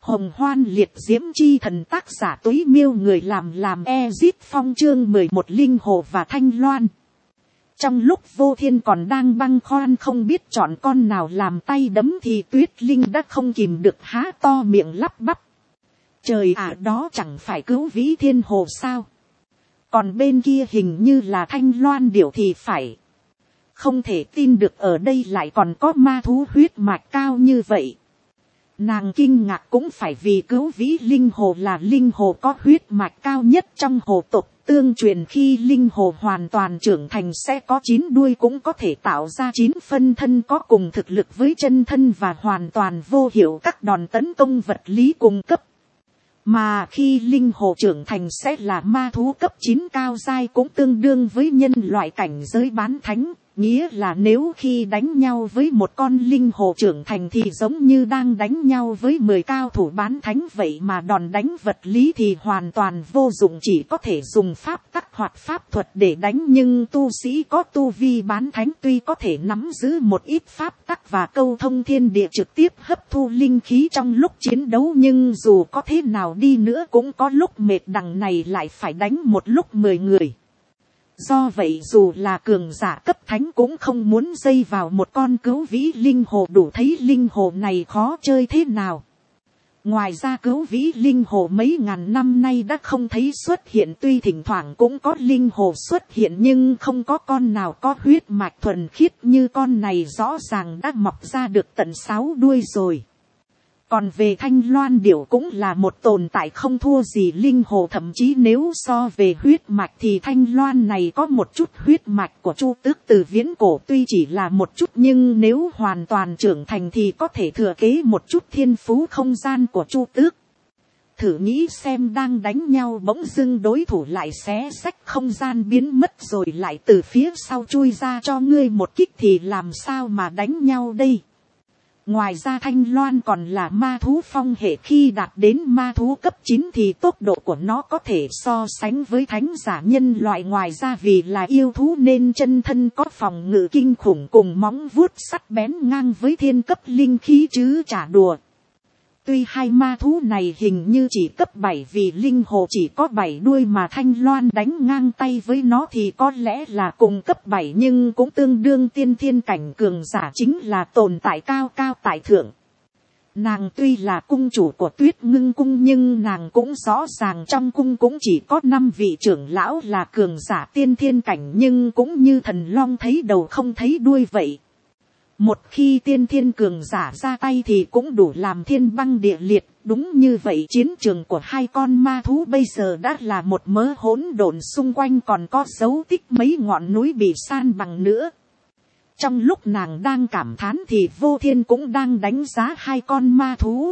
Hồng hoan liệt diễm chi thần tác giả Túy Miêu người làm Ezit Phong chương 11 Linh Hồ và Thanh Loan. Trong lúc Vô Thiên còn đang băn khoăn không biết chọn con nào làm tay đấm thì Tuyết Linh đã không kìm được há to miệng lắp bắp. Trời ạ, đó chẳng phải Cửu Vĩ Thiên Hồ sao? Còn bên kia hình như là Thanh Loan điểu thì phải. Không thể tin được ở đây lại còn có ma thú huyết mạch cao như vậy. Nàng kinh ngạc cũng phải vì Cửu Vĩ Linh Hồ là linh hồ có huyết mạch cao nhất trong hồ tộc. Tương truyền khi linh hồ hoàn toàn trưởng thành sẽ có 9 đuôi, cũng có thể tạo ra 9 phân thân có cùng thực lực với chân thân và hoàn toàn vô hiệu các đòn tấn công vật lý cung cấp. Mà khi linh hồ trưởng thành sẽ là ma thú cấp 9 cao giai, cũng tương đương với nhân loại cảnh giới bán thánh. Nghĩa là nếu khi đánh nhau với một con linh hồ trưởng thành thì giống như đang đánh nhau với 10 cao thủ bán thánh vậy, mà đòn đánh vật lý thì hoàn toàn vô dụng, chỉ có thể dùng pháp tắc hoặc pháp thuật để đánh. Nhưng tu sĩ có tu vi bán thánh tuy có thể nắm giữ một ít pháp tắc và câu thông thiên địa trực tiếp hấp thu linh khí trong lúc chiến đấu, nhưng dù có thế nào đi nữa cũng có lúc mệt, đằng này lại phải đánh một lúc 10 người. Do vậy dù là cường giả cấp thánh cũng không muốn dây vào một con Cửu Vĩ Linh Hồ, đủ thấy linh hồ này khó chơi thế nào. Ngoài ra Cửu Vĩ Linh Hồ mấy ngàn năm nay đã không thấy xuất hiện, tuy thỉnh thoảng cũng có linh hồ xuất hiện nhưng không có con nào có huyết mạch thuần khiết như con này, rõ ràng đã mọc ra được tận 6 đuôi rồi. Còn về Thanh Loan điểu cũng là một tồn tại không thua gì linh hồ, thậm chí nếu so về huyết mạch thì Thanh Loan này có một chút huyết mạch của Chu Tước từ viễn cổ, tuy chỉ là một chút nhưng nếu hoàn toàn trưởng thành thì có thể thừa kế một chút thiên phú không gian của Chu Tước. Thử nghĩ xem, đang đánh nhau bỗng dưng đối thủ lại xé xách không gian biến mất rồi lại từ phía sau chui ra cho ngươi một kích thì làm sao mà đánh nhau đây. Ngoài ra Thanh Loan còn là ma thú phong hệ, khi đạt đến ma thú cấp 9 thì tốc độ của nó có thể so sánh với thánh giả nhân loại. Ngoài ra vì là yêu thú nên chân thân có phòng ngự kinh khủng cùng móng vuốt sắc bén ngang với thiên cấp linh khí chứ chả đùa. Tuy hai ma thú này hình như chỉ cấp 7 vì linh hồ chỉ có 7 đuôi mà Thanh Loan đánh ngang tay với nó thì có lẽ là cùng cấp 7 nhưng cũng tương đương tiên thiên cảnh cường giả, chính là tồn tại cao cao tại thượng. Nàng tuy là cung chủ của Tuyết Ngưng cung nhưng nàng cũng rõ ràng trong cung cũng chỉ có 5 vị trưởng lão là cường giả tiên thiên cảnh, nhưng cũng như thần long thấy đầu không thấy đuôi vậy. Một khi tiên thiên cường giả ra tay thì cũng đủ làm thiên băng địa liệt. Đúng như vậy, chiến trường của hai con ma thú bây giờ đã là một mớ hỗn độn, xung quanh còn có dấu tích mấy ngọn núi bị san bằng nữa. Trong lúc nàng đang cảm thán thì Vô Thiên cũng đang đánh giá hai con ma thú.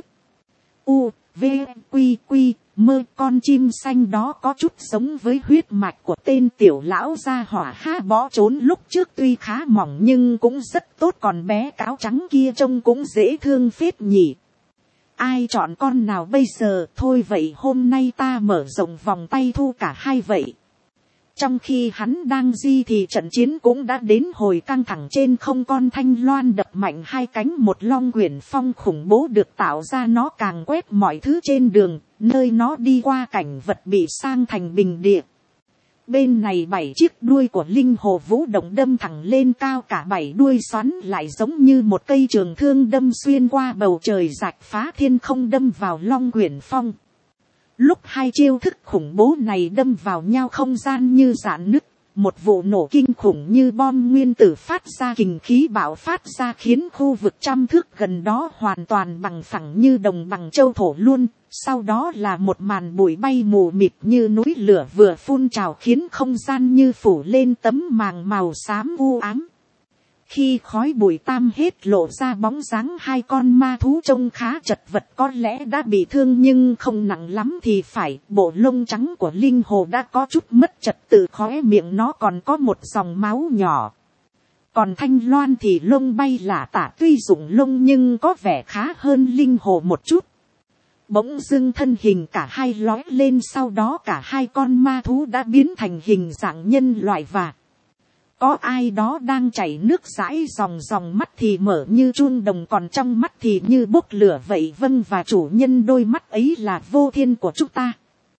U, V, Quy, Quy, Mơ, con chim xanh đó có chút giống với huyết mạch của tên tiểu lão gia hỏa ha bó trốn lúc trước, tuy khá mỏng nhưng cũng rất tốt, còn bé cáo trắng kia trông cũng dễ thương phết nhỉ. Ai chọn con nào bây giờ? Thôi vậy hôm nay ta mở rộng vòng tay thu cả hai vậy. Trong khi hắn đang di thì trận chiến cũng đã đến hồi căng thẳng. Trên không, con Thanh Loan đập mạnh hai cánh, một long quyển phong khủng bố được tạo ra, nó càng quét mọi thứ trên đường, nơi nó đi qua cảnh vật bị sang thành bình địa. Bên này 7 chiếc đuôi của linh hồ vũ động đâm thẳng lên cao, cả 7 đuôi xoắn lại giống như một cây trường thương đâm xuyên qua bầu trời, rạch phá thiên không đâm vào long quyển phong. Lúc hai chiêu thức khủng bố này đâm vào nhau, không gian như rạn nứt, một vụ nổ kinh khủng như bom nguyên tử phát ra, kình khí bạo phát ra khiến khu vực trăm thước gần đó hoàn toàn bằng phẳng như đồng bằng châu thổ luôn. Sau đó là một màn bụi bay mù mịt như núi lửa vừa phun trào, khiến không gian như phủ lên tấm màng màu xám u ám. Khi khói bụi tan hết, lộ ra bóng dáng hai con ma thú trông khá chật vật, có lẽ đã bị thương nhưng không nặng lắm thì phải. Bộ lông trắng của linh hồ đã có chút mất trật tự, khóe miệng nó còn có một dòng máu nhỏ. Còn Thanh Loan thì lông bay lả tả, tuy dụng lông nhưng có vẻ khá hơn linh hồ một chút. Bỗng dưng thân hình cả hai lói lên, sau đó cả hai con ma thú đã biến thành hình dạng nhân loại và Có ai đó đang chảy nước dãi dòng dòng, mắt thì mở như chuông đồng, còn trong mắt thì như bốc lửa vậy. Vâng, và chủ nhân đôi mắt ấy là Vô Thiên của chúng ta.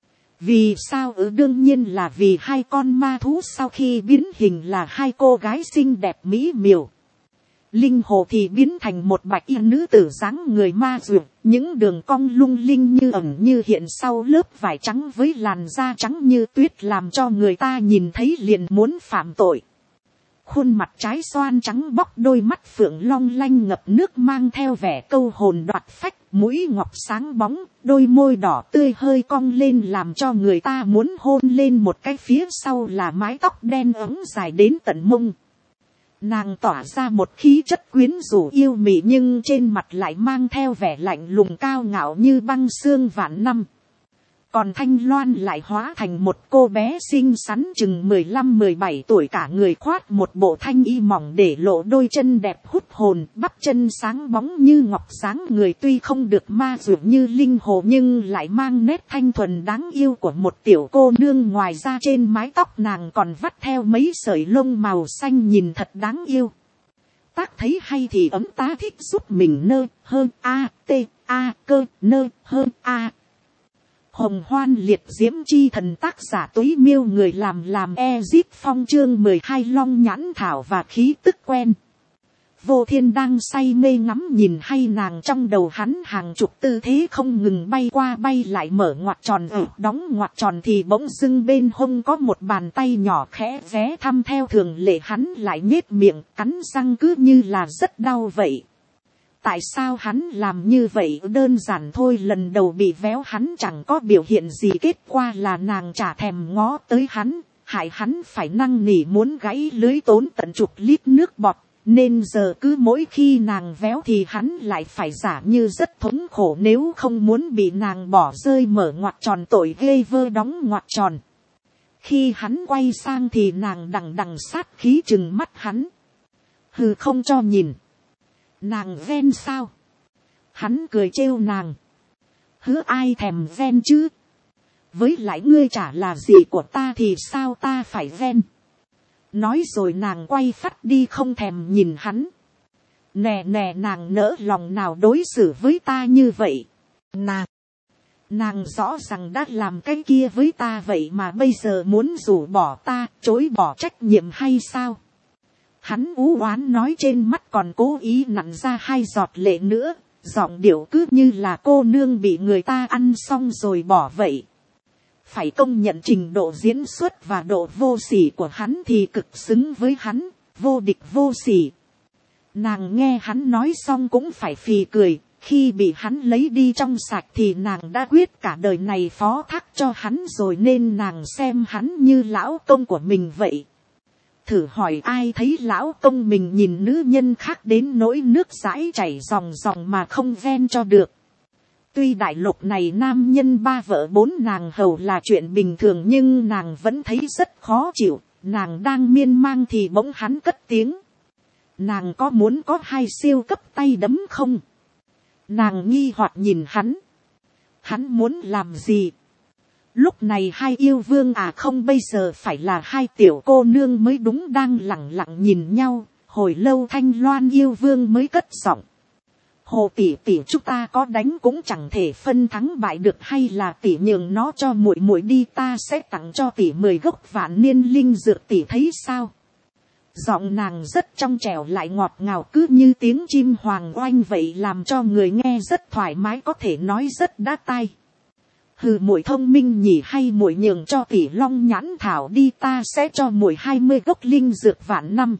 Vì sao? Đương nhiên là vì hai con ma thú sau khi biến hình là hai cô gái xinh đẹp mỹ miều. Linh hồ thì biến thành một bạch y nữ tử dáng người ma duyệt, những đường cong lung linh như ẩn như hiện sau lớp vải trắng với làn da trắng như tuyết, làm cho người ta nhìn thấy liền muốn phạm tội. Khuôn mặt trái xoan trắng bóc, đôi mắt phượng long lanh ngập nước mang theo vẻ câu hồn đoạt phách, mũi ngọc sáng bóng, đôi môi đỏ tươi hơi cong lên làm cho người ta muốn hôn lên một cái, phía sau là mái tóc đen ống dài đến tận mông. Nàng tỏa ra một khí chất quyến rũ yêu mị, nhưng trên mặt lại mang theo vẻ lạnh lùng cao ngạo như băng xương vạn năm. Còn Thanh Loan lại hóa thành một cô bé xinh xắn chừng 15-17 tuổi, cả người khoác một bộ thanh y mỏng để lộ đôi chân đẹp hút hồn, bắp chân sáng bóng như ngọc, dáng người tuy không được ma duyệt như linh hồ nhưng lại mang nét thanh thuần đáng yêu của một tiểu cô nương. Ngoài ra trên mái tóc nàng còn vắt theo mấy sợi lông màu xanh nhìn thật đáng yêu. Tác thấy hay thì ấm tá thích giúp mình nơ hơn a t a cơ nơ hơn a. Hồng Hoan Liệt Diễm Chi Thần, tác giả Túy Miêu, người làm Ezip Phong, chương 12 Long Nhãn Thảo và khí tức quen. Vô Thiên đang say mê ngắm nhìn hay nàng, trong đầu hắn hàng chục tư thế không ngừng bay qua bay lại, mở ngoặt tròn đóng ngoặt tròn, thì bỗng dưng bên hông có một bàn tay nhỏ khẽ ghé thăm. Theo thường lệ hắn lại nhếch miệng cắn răng cứ như là rất đau vậy. Tại sao hắn làm như vậy? Đơn giản thôi, lần đầu bị véo hắn chẳng có biểu hiện gì, kết quả là nàng chả thèm ngó tới hắn, hại hắn phải năn nỉ muốn gãy lưới, tốn tận chục lít nước bọt. Nên giờ cứ mỗi khi nàng véo thì hắn lại phải giả như rất thống khổ, nếu không muốn bị nàng bỏ rơi. Mở ngoặt tròn tội ghê vơ đóng ngoặt tròn. Khi hắn quay sang thì nàng đằng đằng sát khí trừng mắt hắn. Hừ, không cho nhìn. Nàng ven sao? Hắn cười trêu nàng. Hứa ai thèm ven chứ? Với lại ngươi chả là gì của ta thì sao ta phải ven? Nói rồi nàng quay phắt đi không thèm nhìn hắn. Nè nè, nàng nỡ lòng nào đối xử với ta như vậy? Nàng rõ ràng đã làm cái kia với ta vậy mà bây giờ muốn rủ bỏ ta, chối bỏ trách nhiệm hay sao? Hắn ú oán nói, trên mắt còn cố ý nặn ra 2 giọt lệ nữa, giọng điệu cứ như là cô nương bị người ta ăn xong rồi bỏ vậy. Phải công nhận trình độ diễn xuất và độ vô sỉ của hắn thì cực xứng với hắn, vô địch vô sỉ. Nàng nghe hắn nói xong cũng phải phì cười, khi bị hắn lấy đi trong sạch thì nàng đã quyết cả đời này phó thác cho hắn rồi, nên nàng xem hắn như lão công của mình vậy. Thử hỏi ai thấy lão công mình nhìn nữ nhân khác đến nỗi nước dãi chảy ròng ròng mà không ven cho được. Tuy đại lục này nam nhân 3 vợ 4 nàng hầu là chuyện bình thường, nhưng nàng vẫn thấy rất khó chịu. Nàng đang miên man thì bỗng hắn cất tiếng. Nàng có muốn có 2 siêu cấp tay đấm không? Nàng nghi hoặc nhìn hắn. Hắn muốn làm gì? Lúc này 2 yêu vương à không, bây giờ phải là 2 tiểu cô nương mới đúng, đang lẳng lặng nhìn nhau. Hồi lâu Thanh Loan yêu vương mới cất giọng. Hồ tỷ tỷ, chúng ta có đánh cũng chẳng thể phân thắng bại được, hay là tỷ nhường nó cho muội muội đi, ta sẽ tặng cho tỷ 10 gốc vạn niên linh dược, tỷ thấy sao? Giọng nàng rất trong trẻo lại ngọt ngào, cứ như tiếng chim hoàng oanh vậy, làm cho người nghe rất thoải mái, có thể nói rất đã tai. Hừ, muội thông minh nhỉ, hay muội nhường cho tỷ long nhãn thảo đi, ta sẽ cho muội 20 gốc linh dược vạn năm.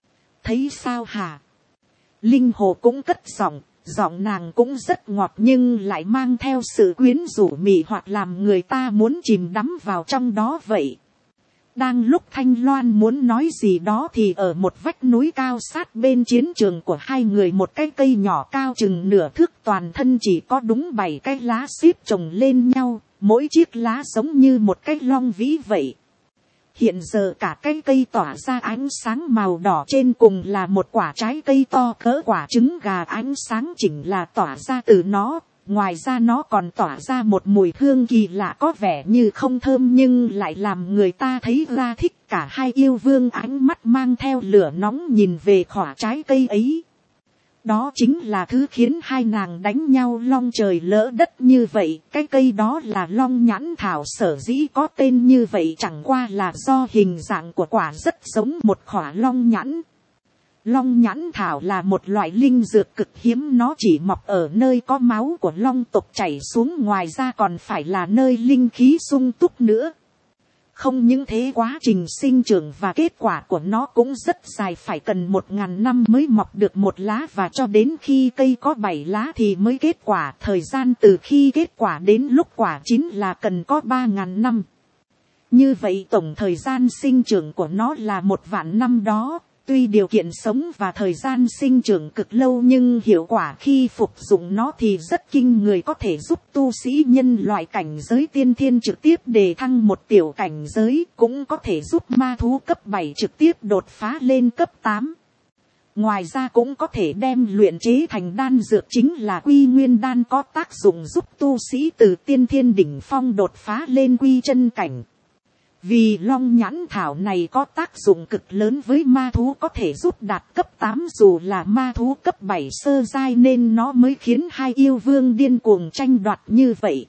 Thấy sao hả? Linh hồ cũng cất giọng, giọng nàng cũng rất ngọt nhưng lại mang theo sự quyến rũ mị hoặc, làm người ta muốn chìm đắm vào trong đó vậy. Đang lúc Thanh Loan muốn nói gì đó thì ở một vách núi cao sát bên chiến trường của 2 người, một cái cây nhỏ cao chừng nửa thước, toàn thân chỉ có đúng 7 cái lá xếp chồng lên nhau, mỗi chiếc lá giống như một cái long vĩ vậy. Hiện giờ cả cái cây tỏa ra ánh sáng màu đỏ, trên cùng là một quả trái cây to cỡ quả trứng gà, ánh sáng chỉnh là tỏa ra từ nó, Ngoài ra nó còn tỏa ra một mùi hương kỳ lạ, có vẻ như không thơm nhưng lại làm người ta thấy ra thích. Cả hai yêu vương ánh mắt mang theo lửa nóng nhìn về khỏa trái cây ấy. Đó chính là thứ khiến hai nàng đánh nhau long trời lỡ đất như vậy. Cái cây đó là long nhãn thảo, sở dĩ có tên như vậy chẳng qua là do hình dạng của quả rất giống một khỏa long nhãn. Long nhãn thảo là một loại linh dược cực hiếm, nó chỉ mọc ở nơi có máu của long tộc chảy xuống, ngoài ra còn phải là nơi linh khí sung túc nữa. Không những thế, quá trình sinh trưởng và kết quả của nó cũng rất dài, phải cần 1000 năm mới mọc được một lá, và cho đến khi cây có 7 lá thì mới kết quả. Thời gian từ khi kết quả đến lúc quả chín là cần có 3000 năm. Như vậy tổng thời gian sinh trưởng của nó là 1.000.000 năm đó. Tuy điều kiện sống và thời gian sinh trưởng cực lâu nhưng hiệu quả khi phục dụng nó thì rất kinh người, có thể giúp tu sĩ nhân loại cảnh giới tiên thiên trực tiếp đề thăng một tiểu cảnh giới, cũng có thể giúp ma thú cấp 7 trực tiếp đột phá lên cấp 8. Ngoài ra cũng có thể đem luyện chế thành đan dược, chính là quy nguyên đan, có tác dụng giúp tu sĩ từ tiên thiên đỉnh phong đột phá lên quy chân cảnh. Vì long nhãn thảo này có tác dụng cực lớn với ma thú, có thể giúp đạt cấp 8 dù là ma thú cấp 7 sơ giai, nên nó mới khiến hai yêu vương điên cuồng tranh đoạt như vậy.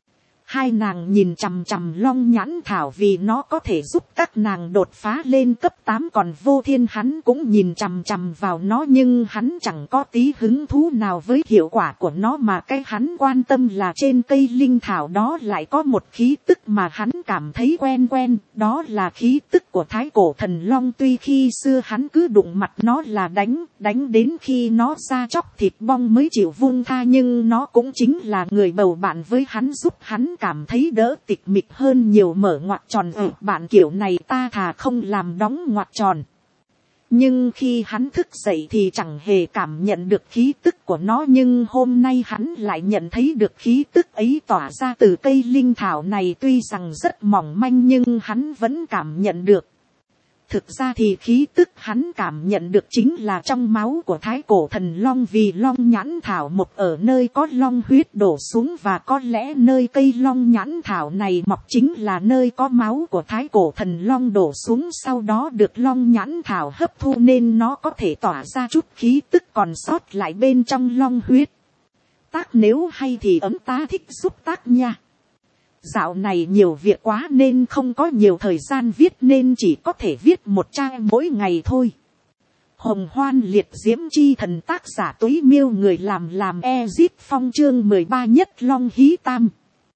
Hai nàng nhìn chằm chằm long nhãn thảo vì nó có thể giúp các nàng đột phá lên cấp 8, còn Vô Thiên hắn cũng nhìn chằm chằm vào nó nhưng hắn chẳng có tí hứng thú nào với hiệu quả của nó, mà cái hắn quan tâm là trên cây linh thảo đó lại có một khí tức mà hắn cảm thấy quen quen, đó là khí tức của thái cổ thần long. Tuy khi xưa hắn cứ đụng mặt nó là đánh đến khi nó ra chóc thịt bong mới chịu vung tha, nhưng nó cũng chính là người bầu bạn với hắn, giúp hắn cảm thấy đỡ tịch mịch hơn nhiều. Mở ngoặc tròn bạn kiểu này ta thà không làm đóng ngoặc tròn. Nhưng khi hắn thức dậy thì chẳng hề cảm nhận được khí tức của nó, nhưng hôm nay hắn lại nhận thấy được khí tức ấy tỏa ra từ cây linh thảo này. Tuy rằng rất mỏng manh nhưng hắn vẫn cảm nhận được. Thực ra thì khí tức hắn cảm nhận được chính là trong máu của thái cổ thần long, vì long nhãn thảo mọc ở nơi có long huyết đổ xuống, và có lẽ nơi cây long nhãn thảo này mọc chính là nơi có máu của thái cổ thần long đổ xuống, sau đó được long nhãn thảo hấp thu nên nó có thể tỏa ra chút khí tức còn sót lại bên trong long huyết. Tác nếu hay thì ấm tá thích giúp tác nha. Dạo này nhiều việc quá nên không có nhiều thời gian viết, nên chỉ có thể viết một trang mỗi ngày thôi. Hồng Hoan Liệt Diễm Chi Thần, tác giả Túy Miêu, người làm Ezip Phong, chương 13 Nhất Long Hí Tam.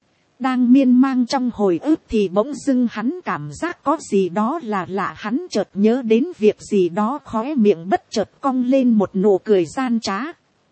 Đang miên man trong hồi ức thì bỗng dưng hắn cảm giác có gì đó là lạ, hắn chợt nhớ đến việc gì đó, khóe miệng bất chợt cong lên một nụ cười gian trá.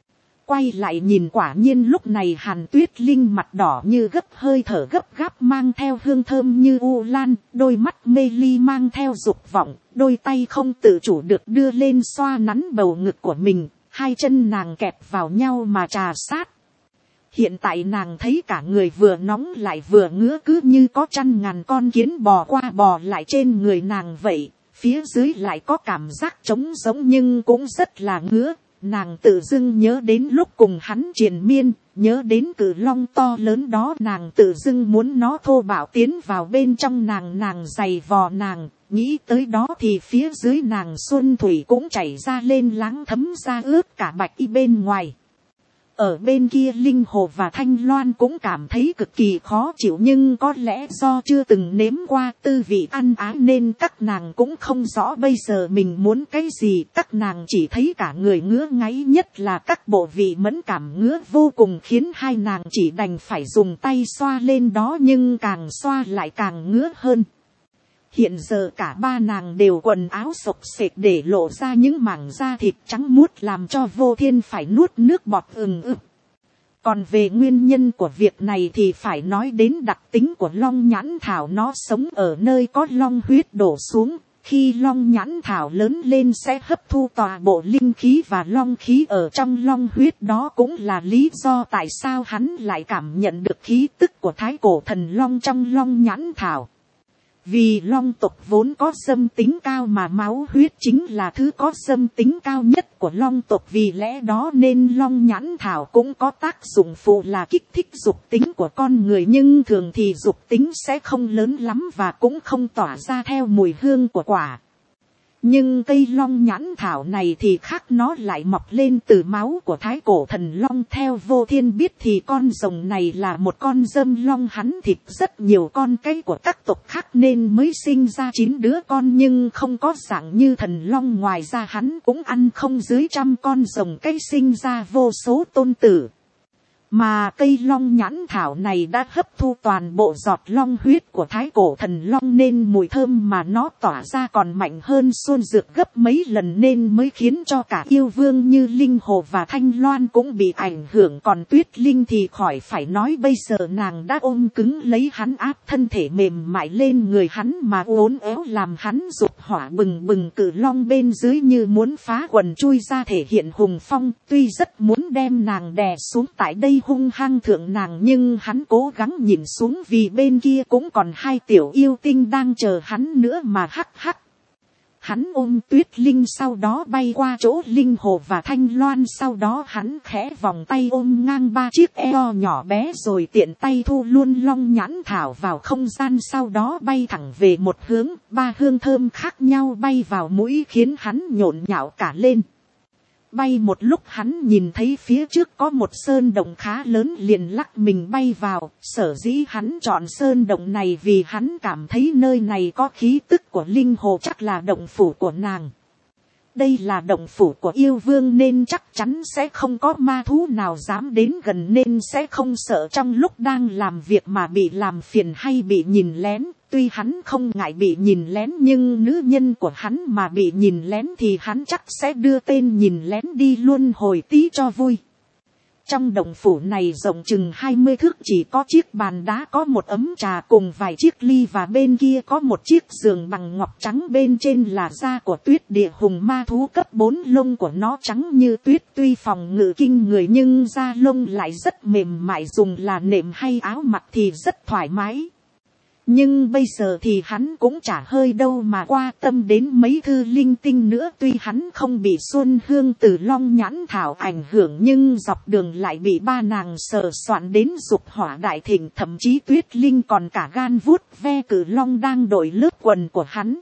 Quay lại nhìn, quả nhiên lúc này Hàn Tuyết Linh mặt đỏ như gấp, hơi thở gấp gáp mang theo hương thơm như u lan, đôi mắt mê ly mang theo dục vọng, đôi tay không tự chủ được đưa lên xoa nắn bầu ngực của mình, hai chân nàng kẹp vào nhau mà trà sát. Hiện tại nàng thấy cả người vừa nóng lại vừa ngứa, cứ như có trăm ngàn con kiến bò qua bò lại trên người nàng vậy, phía dưới lại có cảm giác trống rỗng nhưng cũng rất là ngứa. Nàng tự dưng nhớ đến lúc cùng hắn triền miên, nhớ đến cự long to lớn đó, nàng tự dưng muốn nó thô bạo tiến vào bên trong nàng giày vò nàng, nghĩ tới đó thì phía dưới nàng xuân thủy cũng chảy ra lên, láng thấm ra ướt cả bạch y bên ngoài. Ở bên kia Linh Hồ và Thanh Loan cũng cảm thấy cực kỳ khó chịu, nhưng có lẽ do chưa từng nếm qua tư vị ăn ái nên các nàng cũng không rõ bây giờ mình muốn cái gì. Các nàng chỉ thấy cả người ngứa ngáy, nhất là các bộ vị mẫn cảm ngứa vô cùng, khiến hai nàng chỉ đành phải dùng tay xoa lên đó, nhưng càng xoa lại càng ngứa hơn. Hiện giờ cả ba nàng đều quần áo xộc xệch để lộ ra những mảng da thịt trắng muốt, làm cho Vô Thiên phải nuốt nước bọt ực. Còn về nguyên nhân của việc này thì phải nói đến đặc tính của long nhãn thảo, nó sống ở nơi có long huyết đổ xuống. Khi long nhãn thảo lớn lên sẽ hấp thu toàn bộ linh khí và long khí ở trong long huyết, đó cũng là lý do tại sao hắn lại cảm nhận được khí tức của thái cổ thần long trong long nhãn thảo. Vì long tộc vốn có xâm tính cao mà máu huyết chính là thứ có xâm tính cao nhất của long tộc, vì lẽ đó nên long nhãn thảo cũng có tác dụng phụ là kích thích dục tính của con người, nhưng thường thì dục tính sẽ không lớn lắm và cũng không tỏa ra theo mùi hương của quả. Nhưng cây long nhãn thảo này thì khác, nó lại mọc lên từ máu của thái cổ thần long. Theo Vô Thiên biết thì con rồng này là một con dâm long, hắn thịt rất nhiều con cái của các tộc khác nên mới sinh ra 9 đứa con, nhưng không có dạng như thần long. Ngoài ra hắn cũng ăn không dưới 100 con rồng cái, sinh ra vô số tôn tử. Mà cây long nhãn thảo này đã hấp thu toàn bộ giọt long huyết của thái cổ thần long, nên mùi thơm mà nó tỏa ra còn mạnh hơn xuân dược gấp mấy lần, nên mới khiến cho cả yêu vương như Linh Hồ và Thanh Loan cũng bị ảnh hưởng. Còn Tuyết Linh thì khỏi phải nói, bây giờ nàng đã ôm cứng lấy hắn, áp thân thể mềm mại lên người hắn mà uốn éo, làm hắn dục hỏa bừng bừng. Cự long bên dưới như muốn phá quần chui ra thể hiện hùng phong, tuy rất muốn đem nàng đè xuống tại đây hung hăng thượng nàng, nhưng hắn cố gắng nhìn xuống vì bên kia cũng còn 2 tiểu yêu tinh đang chờ hắn nữa mà. Hắc hắc. Hắn ôm Tuyết Linh, sau đó bay qua chỗ Linh Hồ và Thanh Loan, sau đó hắn khẽ vòng tay ôm ngang 3 chiếc eo nhỏ bé, rồi tiện tay thu luôn long nhãn thảo vào không gian, sau đó bay thẳng về một hướng. 3 hương thơm khác nhau bay vào mũi khiến hắn nhộn nhạo cả lên. Bay một lúc hắn nhìn thấy phía trước có một sơn động khá lớn, liền lắc mình bay vào. Sở dĩ hắn chọn sơn động này vì hắn cảm thấy nơi này có khí tức của Linh Hồ, chắc là động phủ của nàng. Đây là động phủ của yêu vương nên chắc chắn sẽ không có ma thú nào dám đến gần, nên sẽ không sợ trong lúc đang làm việc mà bị làm phiền hay bị nhìn lén. Tuy hắn không ngại bị nhìn lén, nhưng nữ nhân của hắn mà bị nhìn lén thì hắn chắc sẽ đưa tên nhìn lén đi luôn hồi tí cho vui. Trong động phủ này rộng chừng 20 thước, chỉ có chiếc bàn đá, có một ấm trà cùng vài chiếc ly, và bên kia có một chiếc giường bằng ngọc trắng, bên trên là da của Tuyết Địa Hùng ma thú cấp 4, lông của nó trắng như tuyết, tuy phòng ngự kinh người nhưng da lông lại rất mềm mại, dùng là nệm hay áo mặc thì rất thoải mái. Nhưng bây giờ thì hắn cũng chả hơi đâu mà qua tâm đến mấy thư linh tinh nữa. Tuy hắn không bị xuân hương từ long nhãn thảo ảnh hưởng, nhưng dọc đường lại bị 3 nàng sờ soạn đến dục hỏa đại thịnh. Thậm chí Tuyết Linh còn cả gan vuốt ve cử long đang đội lớp quần của hắn.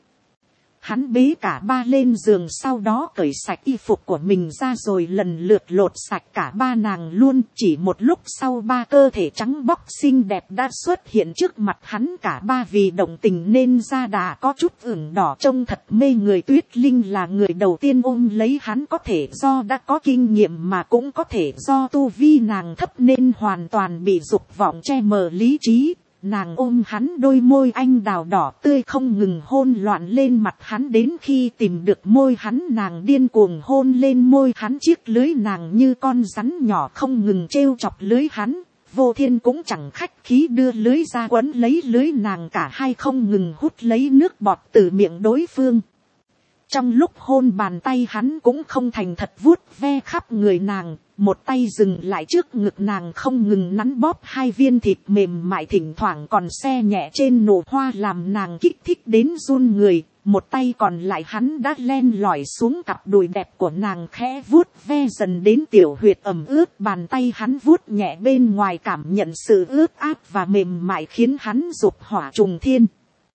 Hắn bế cả 3 lên giường, sau đó cởi sạch y phục của mình ra rồi lần lượt lột sạch cả 3 nàng luôn. Chỉ một lúc sau 3 cơ thể trắng bóc xinh đẹp đã xuất hiện trước mặt hắn cả 3, vì động tình nên da đà có chút ửng đỏ, trông thật mê người. Tuyết Linh là người đầu tiên ôm lấy hắn, có thể do đã có kinh nghiệm mà cũng có thể do tu vi nàng thấp nên hoàn toàn bị dục vọng che mờ lý trí. Nàng ôm hắn, đôi môi anh đào đỏ tươi không ngừng hôn loạn lên mặt hắn, đến khi tìm được môi hắn nàng điên cuồng hôn lên môi hắn. Chiếc lưới nàng như con rắn nhỏ không ngừng trêu chọc lưới hắn. Vô Thiên cũng chẳng khách khí đưa lưới ra quấn lấy lưới nàng, cả hai không ngừng hút lấy nước bọt từ miệng đối phương. Trong lúc hôn, bàn tay hắn cũng không thành thật vuốt ve khắp người nàng, một tay dừng lại trước ngực nàng không ngừng nắn bóp 2 viên thịt mềm mại, thỉnh thoảng còn se nhẹ trên nụ hoa làm nàng kích thích đến run người. Một tay còn lại hắn đã len lỏi xuống cặp đùi đẹp của nàng, khẽ vuốt ve dần đến tiểu huyệt ẩm ướt. Bàn tay hắn vuốt nhẹ bên ngoài, cảm nhận sự ướt át và mềm mại khiến hắn dục hỏa trùng thiên.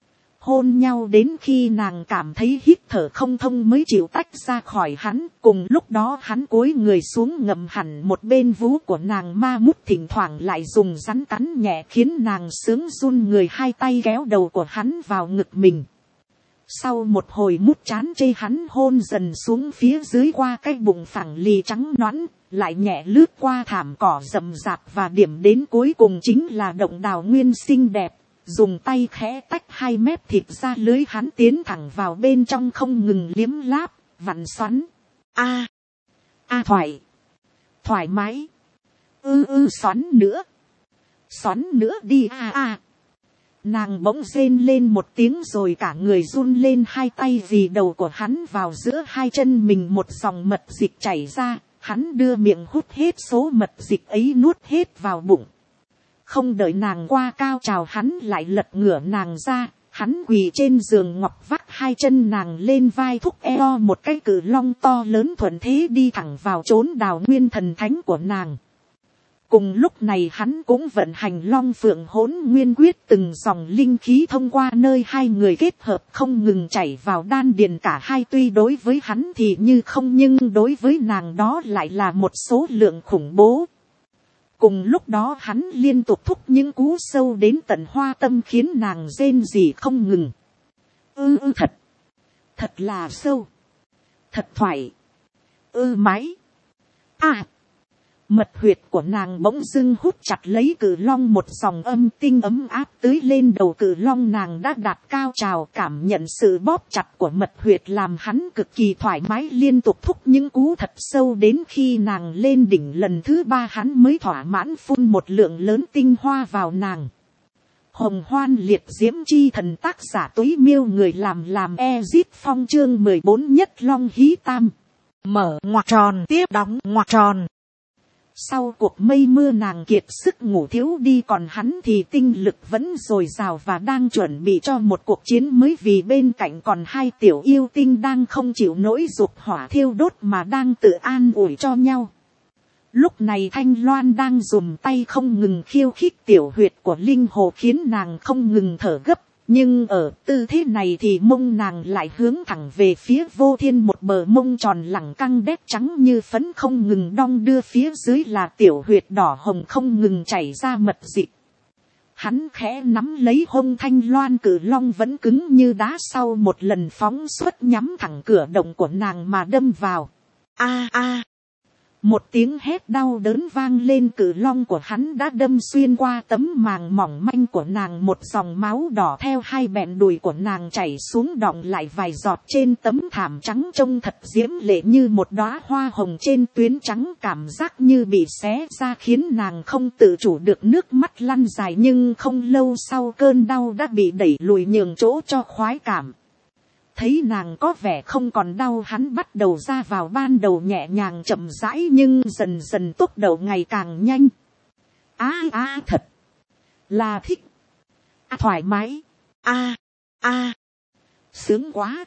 Hôn nhau đến khi nàng cảm thấy hít thở không thông mới chịu tách ra khỏi hắn. Cùng lúc đó hắn cúi người xuống ngậm hẳn một bên vú của nàng ma mút, thỉnh thoảng lại dùng rắn cắn nhẹ khiến nàng sướng run người. 2 tay kéo đầu của hắn vào ngực mình. Sau một hồi mút chán chê, hắn hôn dần xuống phía dưới qua cái bụng phẳng lì trắng nõn, lại nhẹ lướt qua thảm cỏ rậm rạp, và điểm đến cuối cùng chính là động đào nguyên xinh đẹp. Dùng tay khẽ tách 2 mép thịt ra, lưới hắn tiến thẳng vào bên trong không ngừng liếm láp, vặn xoắn. Thoải mái. Xoắn nữa đi Nàng bỗng rên lên một tiếng rồi cả người run lên, 2 tay dì đầu của hắn vào giữa 2 chân mình, một dòng mật dịch chảy ra, hắn đưa miệng hút hết số mật dịch ấy, nuốt hết vào bụng. Không đợi nàng qua cao trào, hắn lại lật ngửa nàng ra, Hắn quỳ trên giường ngọc vác hai chân nàng lên vai thúc eo một cái cự long to lớn thuận thế đi thẳng vào chốn đào nguyên thần thánh của nàng. Cùng lúc này hắn cũng vận hành long phượng hỗn nguyên quyết, từng dòng linh khí thông qua nơi hai người kết hợp không ngừng chảy vào đan điền cả hai, tuy đối với hắn thì như không nhưng đối với nàng đó lại là một số lượng khủng bố. Cùng lúc đó hắn liên tục thúc những cú sâu đến tận hoa tâm khiến nàng rên rỉ không ngừng. Thật. Thật là sâu. Thật thoải. Mái. Mật huyệt của nàng bỗng dưng hút chặt lấy cự long, một dòng âm tinh ấm áp tưới lên đầu cự long. Nàng đã đạt cao trào, cảm nhận sự bóp chặt của mật huyệt làm hắn cực kỳ thoải mái, liên tục thúc những cú thật sâu đến khi nàng lên đỉnh lần thứ 3 hắn mới thỏa mãn phun một lượng lớn tinh hoa vào nàng. Hồng Hoan Liệt Diễm Chi Thần, tác giả Túy Miêu, người làm Ezit Phong, chương 14 Nhất Long Hí Tam. Mở ngoặc tròn tiếp đóng ngoặc tròn. Sau cuộc mây mưa nàng kiệt sức ngủ thiếu đi, còn hắn thì tinh lực vẫn dồi dào và đang chuẩn bị cho một cuộc chiến mới, vì bên cạnh còn hai tiểu yêu tinh đang không chịu nỗi dục hỏa thiêu đốt mà đang tự an ủi cho nhau. Lúc này Thanh Loan đang dùng tay không ngừng khiêu khích tiểu huyệt của linh hồ, khiến nàng không ngừng thở gấp. Nhưng ở tư thế này thì mông nàng lại hướng thẳng về phía Vô Thiên, một bờ mông tròn lẳng căng đét trắng như phấn không ngừng đong đưa, phía dưới là tiểu huyệt đỏ hồng không ngừng chảy ra mật dịch. Hắn khẽ nắm lấy hông Thanh Loan, cự long vẫn cứng như đá, sau một lần phóng xuất nhắm thẳng cửa động của nàng mà đâm vào. Một tiếng hét đau đớn vang lên, cự long của hắn đã đâm xuyên qua tấm màng mỏng manh của nàng, một dòng máu đỏ theo hai bẹn đùi của nàng chảy xuống đọng lại vài giọt trên tấm thảm trắng trông thật diễm lệ như một đóa hoa hồng trên tuyến trắng, cảm giác như bị xé ra khiến nàng không tự chủ được nước mắt lăn dài, nhưng không lâu sau cơn đau đã bị đẩy lùi nhường chỗ cho khoái cảm. Thấy nàng có vẻ không còn đau, hắn bắt đầu ra vào ban đầu nhẹ nhàng chậm rãi, nhưng dần dần tốc độ ngày càng nhanh. Thật là thích. Thoải mái. Sướng quá.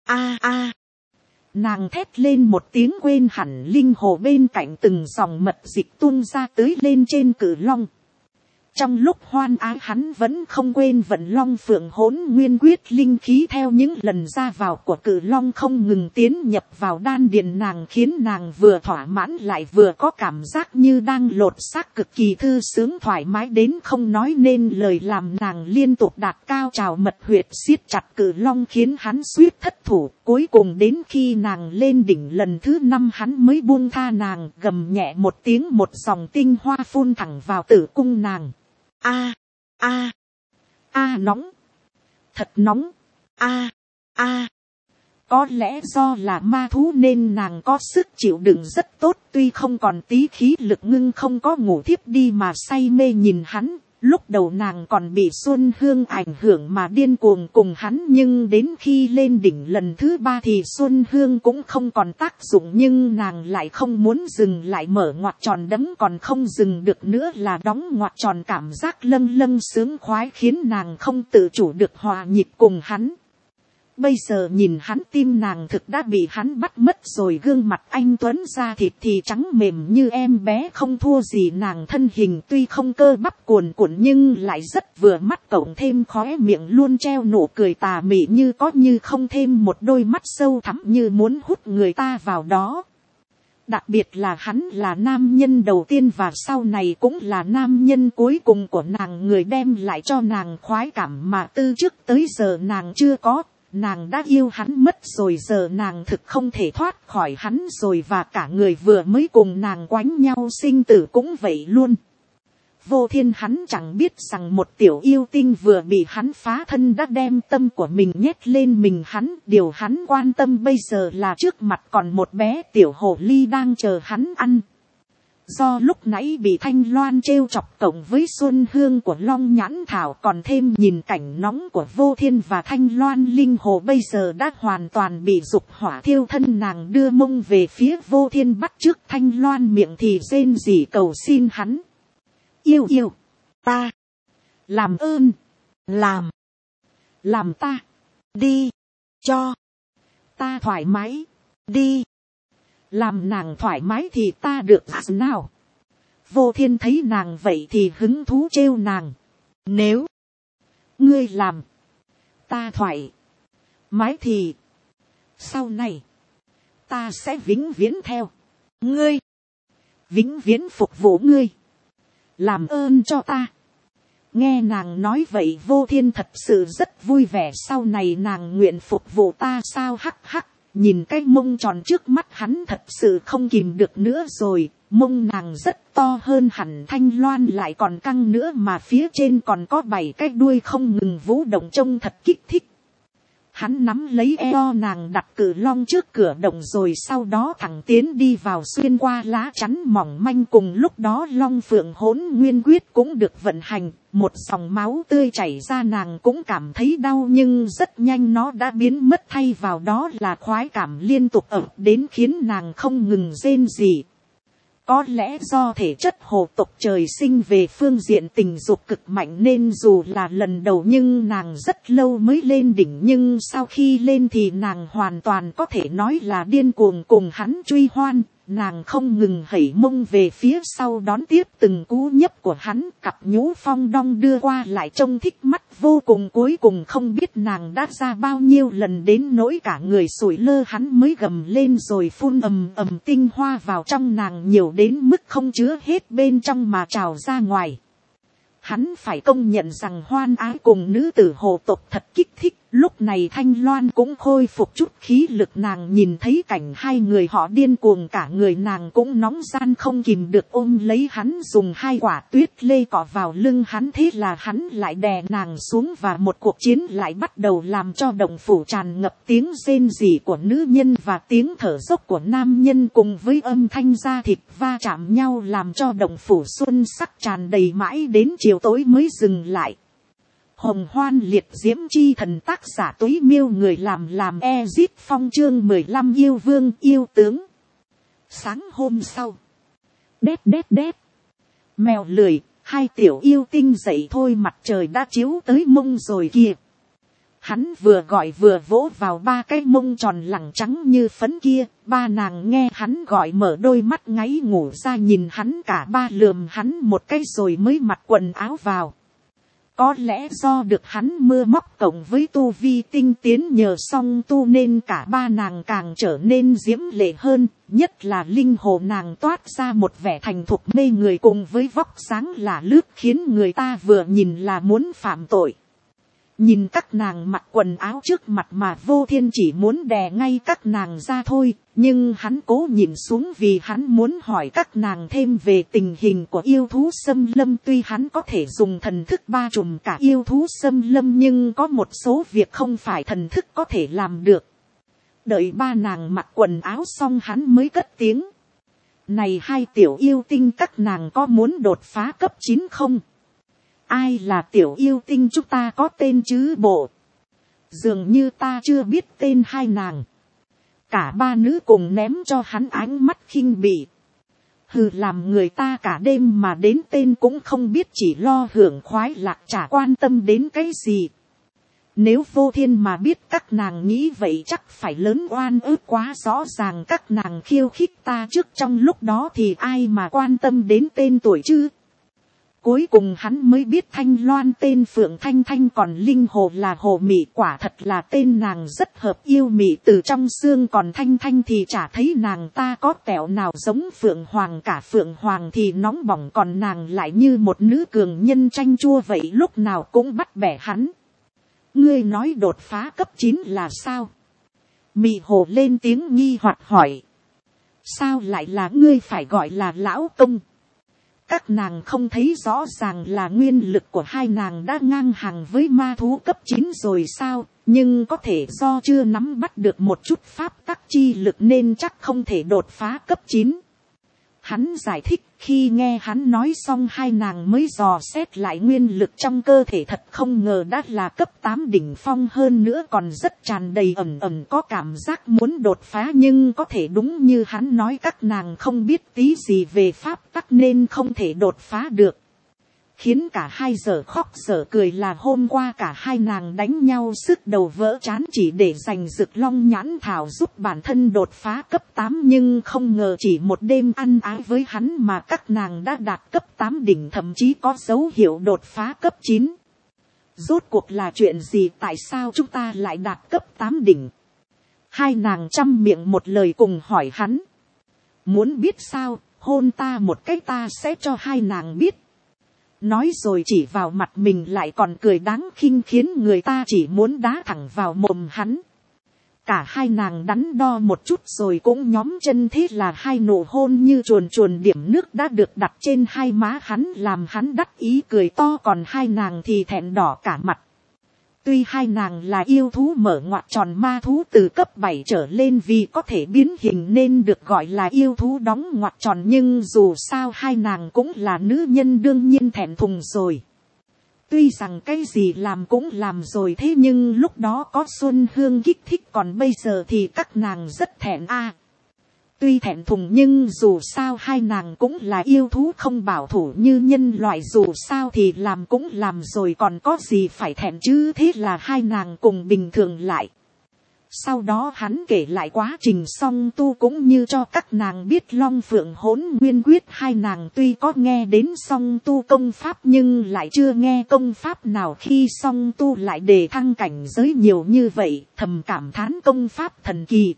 Nàng thét lên một tiếng, quên hẳn linh hồ bên cạnh, từng dòng mật dịch tuôn ra tưới lên trên cự long. Trong lúc hoan ái hắn vẫn không quên vận long phượng hỗn nguyên quyết, linh khí theo những lần ra vào của cự long không ngừng tiến nhập vào đan điền nàng, khiến nàng vừa thỏa mãn lại vừa có cảm giác như đang lột xác, cực kỳ thư sướng thoải mái đến không nói nên lời, làm nàng liên tục đạt cao trào, mật huyệt siết chặt cự long khiến hắn suýt thất thủ. Cuối cùng đến khi nàng lên đỉnh lần thứ 5 hắn mới buông tha nàng, gầm nhẹ một tiếng, một dòng tinh hoa phun thẳng vào tử cung nàng. Nóng. Thật nóng. Có lẽ do là ma thú nên nàng có sức chịu đựng rất tốt, tuy không còn tí khí lực ngưng không có ngủ thiếp đi mà say mê nhìn hắn. Lúc đầu nàng còn bị Xuân Hương ảnh hưởng mà điên cuồng cùng hắn, nhưng đến khi lên đỉnh lần thứ 3 thì Xuân Hương cũng không còn tác dụng, nhưng nàng lại không muốn dừng lại, mở ngoặc tròn đấm còn không dừng được nữa là đóng ngoặc tròn, cảm giác lâng lâng sướng khoái khiến nàng không tự chủ được hòa nhịp cùng hắn. Bây giờ nhìn hắn, tim nàng thực đã bị hắn bắt mất rồi, gương mặt anh tuấn da thịt thì trắng mềm như em bé, không thua gì nàng, thân hình tuy không cơ bắp cuồn cuộn nhưng lại rất vừa mắt, cộng thêm khóe miệng luôn treo nụ cười tà mị như có như không, thêm một đôi mắt sâu thẳm như muốn hút người ta vào đó. Đặc biệt là hắn là nam nhân đầu tiên và sau này cũng là nam nhân cuối cùng của nàng, người đem lại cho nàng khoái cảm mà từ trước tới giờ nàng chưa có. Nàng đã yêu hắn mất rồi, giờ nàng thực không thể thoát khỏi hắn rồi, và cả người vừa mới cùng nàng quánh nhau sinh tử cũng vậy luôn. Vô Thiên hắn chẳng biết rằng một tiểu yêu tinh vừa bị hắn phá thân đã đem tâm của mình nhét lên mình hắn. Điều hắn quan tâm bây giờ là trước mặt còn một bé tiểu hồ ly đang chờ hắn ăn. Do lúc nãy bị Thanh Loan trêu chọc cộng với Xuân Hương của Long Nhãn Thảo, còn thêm nhìn cảnh nóng của Vô Thiên và Thanh Loan, linh hồ bây giờ đã hoàn toàn bị dục hỏa thiêu thân, nàng đưa mông về phía Vô Thiên, bắt trước Thanh Loan miệng thì rên rỉ cầu xin hắn. Yêu ta, làm ơn, làm ta, đi, cho, ta thoải mái, đi, làm nàng thoải mái thì ta được nào. Vô Thiên thấy nàng vậy thì hứng thú trêu nàng. Nếu ngươi làm ta thoải mái thì sau này ta sẽ vĩnh viễn theo ngươi, vĩnh viễn phục vụ ngươi, làm ơn cho ta. Nghe nàng nói vậy Vô Thiên thật sự rất vui vẻ, sau này nàng nguyện phục vụ ta sao. Hắc hắc, nhìn cái mông tròn trước mắt hắn thật sự không kìm được nữa rồi. Mông nàng rất to hơn hẳn Thanh Loan, lại còn căng nữa, mà phía trên còn có 7 cái đuôi không ngừng vũ động, trông thật kích thích. Hắn nắm lấy eo nàng đặt cử long trước cửa động, rồi sau đó thẳng tiến đi vào, xuyên qua lá chắn mỏng manh. Cùng lúc đó Long Phượng Hỗn Nguyên Quyết cũng được vận hành, một dòng máu tươi chảy ra, nàng cũng cảm thấy đau nhưng rất nhanh nó đã biến mất, thay vào đó là khoái cảm liên tục ập đến khiến nàng không ngừng rên rỉ. Có lẽ do thể chất hồ tộc trời sinh về phương diện tình dục cực mạnh, nên dù là lần đầu nhưng nàng rất lâu mới lên đỉnh, nhưng sau khi lên thì nàng hoàn toàn có thể nói là điên cuồng cùng hắn truy hoan. Nàng không ngừng hẩy mông về phía sau đón tiếp từng cú nhấp của hắn, cặp nhũ phong đong đưa qua lại trông thích mắt vô cùng. Cuối cùng không biết nàng đã ra bao nhiêu lần đến nỗi cả người sủi lơ, hắn mới gầm lên rồi phun ầm ầm tinh hoa vào trong nàng, nhiều đến mức không chứa hết bên trong mà trào ra ngoài. Hắn phải công nhận rằng hoan ái cùng nữ tử hồ tộc thật kích thích. Lúc này Thanh Loan cũng khôi phục chút khí lực, nàng nhìn thấy cảnh hai người họ điên cuồng, cả người nàng cũng nóng gian không kìm được ôm lấy hắn, dùng 2 quả tuyết lê cọ vào lưng hắn. Thế là hắn lại đè nàng xuống và một cuộc chiến lại bắt đầu, làm cho động phủ tràn ngập tiếng rên rỉ của nữ nhân và tiếng thở dốc của nam nhân, cùng với âm thanh da thịt va chạm nhau, làm cho động phủ xuân sắc tràn đầy mãi đến chiều tối mới dừng lại. Hồng Hoan Liệt Diễm Chi Thần, tác giả Túy Miêu, người làm Ezip Phong, chương 15 yêu vương yêu tướng. Sáng hôm sau, đét đét đét, mèo lười, 2 tiểu yêu tinh dậy thôi, mặt trời đã chiếu tới mông rồi kìa. Hắn vừa gọi vừa vỗ vào 3 cái mông tròn lẳng trắng như phấn kia. Ba nàng nghe hắn gọi mở đôi mắt ngáy ngủ ra nhìn hắn, cả ba lườm hắn một cái rồi mới mặc quần áo vào. Có lẽ do được hắn mưa móc cộng với tu vi tinh tiến nhờ song tu nên cả ba nàng càng trở nên diễm lệ hơn, nhất là linh hồ nàng toát ra một vẻ thành thục mê người cùng với vóc dáng là lướt khiến người ta vừa nhìn là muốn phạm tội. Nhìn các nàng mặc quần áo trước mặt mà Vô Thiên chỉ muốn đè ngay các nàng ra thôi, nhưng hắn cố nhìn xuống vì hắn muốn hỏi các nàng thêm về tình hình của yêu thú xâm lâm. Tuy hắn có thể dùng thần thức ba trùm cả yêu thú xâm lâm nhưng có một số việc không phải thần thức có thể làm được. Đợi ba nàng mặc quần áo xong hắn mới cất tiếng. Này 2 tiểu yêu tinh, các nàng có muốn đột phá cấp 9 không? Ai là tiểu yêu tinh chúng ta có tên chứ bộ? Dường như ta chưa biết tên 2 nàng. Cả ba nữ cùng ném cho hắn ánh mắt khinh bỉ. Hừ, làm người ta cả đêm mà đến tên cũng không biết, chỉ lo hưởng khoái lạc, chả quan tâm đến cái gì. Nếu Vô Thiên mà biết các nàng nghĩ vậy chắc phải lớn oan ức quá. Rõ ràng các nàng khiêu khích ta trước, trong lúc đó thì ai mà quan tâm đến tên tuổi chứ. Cuối cùng hắn mới biết Thanh Loan tên Phượng Thanh Thanh, còn Linh Hồ là Hồ Mị, quả thật là tên nàng rất hợp yêu mị từ trong xương, còn Thanh Thanh thì chả thấy nàng ta có tẹo nào giống Phượng Hoàng cả. Phượng Hoàng thì nóng bỏng, còn nàng lại như một nữ cường nhân chanh chua vậy, lúc nào cũng bắt bẻ hắn. Ngươi nói đột phá cấp 9 là sao? Mị Hồ lên tiếng nghi hoặc hỏi. Sao lại là ngươi phải gọi là lão công? Các nàng không thấy rõ ràng là nguyên lực của 2 nàng đã ngang hàng với ma thú cấp 9 rồi sao? Nhưng có thể do chưa nắm bắt được một chút pháp tắc chi lực nên chắc không thể đột phá cấp 9. Hắn giải thích. Khi nghe hắn nói xong 2 nàng mới dò xét lại nguyên lực trong cơ thể, thật không ngờ đã là cấp 8 đỉnh phong, hơn nữa còn rất tràn đầy, ẩn có cảm giác muốn đột phá. Nhưng có thể đúng như hắn nói, các nàng không biết tí gì về pháp tắc nên không thể đột phá được. khiến cả hai giờ khóc giờ cười là hôm qua cả hai nàng đánh nhau sức đầu vỡ trán chỉ để giành Dực Long nhãn thảo giúp bản thân đột phá cấp 8, nhưng không ngờ chỉ một đêm ăn ái với hắn mà các nàng đã đạt cấp 8 đỉnh, thậm chí có dấu hiệu đột phá cấp 9. Rốt cuộc là chuyện gì, tại sao chúng ta lại đạt cấp 8 đỉnh? Hai nàng trăm miệng một lời cùng hỏi hắn. Muốn biết sao, hôn ta một cái ta sẽ cho hai nàng biết. Nói rồi chỉ vào mặt mình lại còn cười đáng khinh, khiến người ta chỉ muốn đá thẳng vào mồm hắn. Cả hai nàng đắn đo một chút rồi cũng nhóm chân, thế là hai nụ hôn như chuồn chuồn điểm nước đã được đặt trên hai má hắn, làm hắn đắc ý cười to, còn hai nàng thì thẹn đỏ cả mặt. Tuy hai nàng là yêu thú mở ngoặt tròn ma thú từ cấp 7 trở lên, vì có thể biến hình nên được gọi là yêu thú đóng ngoặt tròn, nhưng dù sao hai nàng cũng là nữ nhân, đương nhiên thẹn thùng rồi. Tuy rằng cái gì làm cũng làm rồi, thế nhưng lúc đó có Xuân Hương kích thích, còn bây giờ thì các nàng rất thẹn a. Tuy thẹn thùng nhưng dù sao hai nàng cũng là yêu thú không bảo thủ như nhân loại, dù sao thì làm cũng làm rồi, còn có gì phải thẹn chứ. Thế là hai nàng cùng bình thường lại. Sau đó hắn kể lại quá trình song tu cũng như cho các nàng biết Long Phượng Hỗn Nguyên Quyết. Hai nàng tuy có nghe đến song tu công pháp nhưng lại chưa nghe công pháp nào khi song tu lại đề thăng cảnh giới nhiều như vậy, thầm cảm thán công pháp thần kỳ.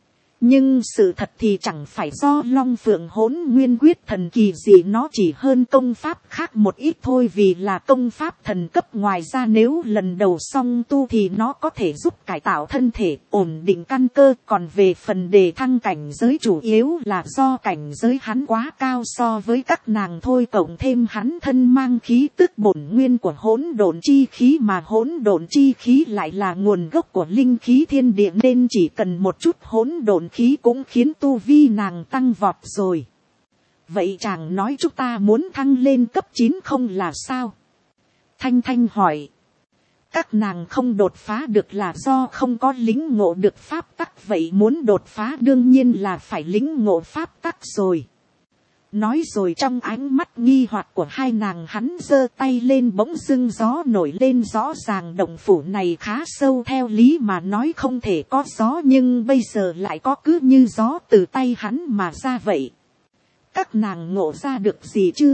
Nhưng sự thật thì chẳng phải do Long Phượng Hỗn Nguyên Quyết thần kỳ gì, nó chỉ hơn công pháp khác một ít thôi, vì là công pháp thần cấp. Ngoài ra nếu lần đầu song tu thì nó có thể giúp cải tạo thân thể, ổn định căn cơ, còn về phần đề thăng cảnh giới chủ yếu là do cảnh giới hắn quá cao so với các nàng thôi, cộng thêm hắn thân mang khí tức bổn nguyên của hỗn độn chi khí, mà hỗn độn chi khí lại là nguồn gốc của linh khí thiên địa, nên chỉ cần một chút hỗn độn khí cũng khiến tu vi nàng tăng vọt rồi. Vậy chàng nói chúng ta muốn thăng lên cấp 9 không là sao? Thanh Thanh hỏi. Các nàng không đột phá được là do không có lĩnh ngộ được pháp tắc, vậy muốn đột phá đương nhiên là phải lĩnh ngộ pháp tắc rồi. Nói rồi trong ánh mắt nghi hoặc của hai nàng, hắn giơ tay lên, bỗng dưng gió nổi lên. Rõ ràng động phủ này khá sâu, theo lý mà nói không thể có gió, nhưng bây giờ lại có, cứ như gió từ tay hắn mà ra vậy. Các nàng ngộ ra được gì chưa?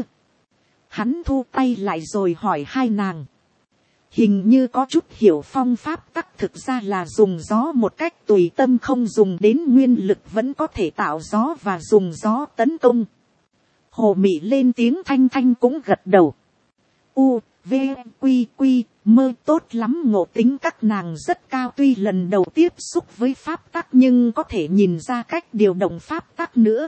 Hắn thu tay lại rồi hỏi hai nàng. Hình như có chút hiểu phong pháp tắc, thực ra là dùng gió một cách tùy tâm, không dùng đến nguyên lực vẫn có thể tạo gió và dùng gió tấn công. Hồ Mị lên tiếng, Thanh Thanh cũng gật đầu. U, V, Quy, Quy, Mơ, tốt lắm, ngộ tính các nàng rất cao. Tuy lần đầu tiếp xúc với pháp tắc nhưng có thể nhìn ra cách điều động pháp tắc nữa.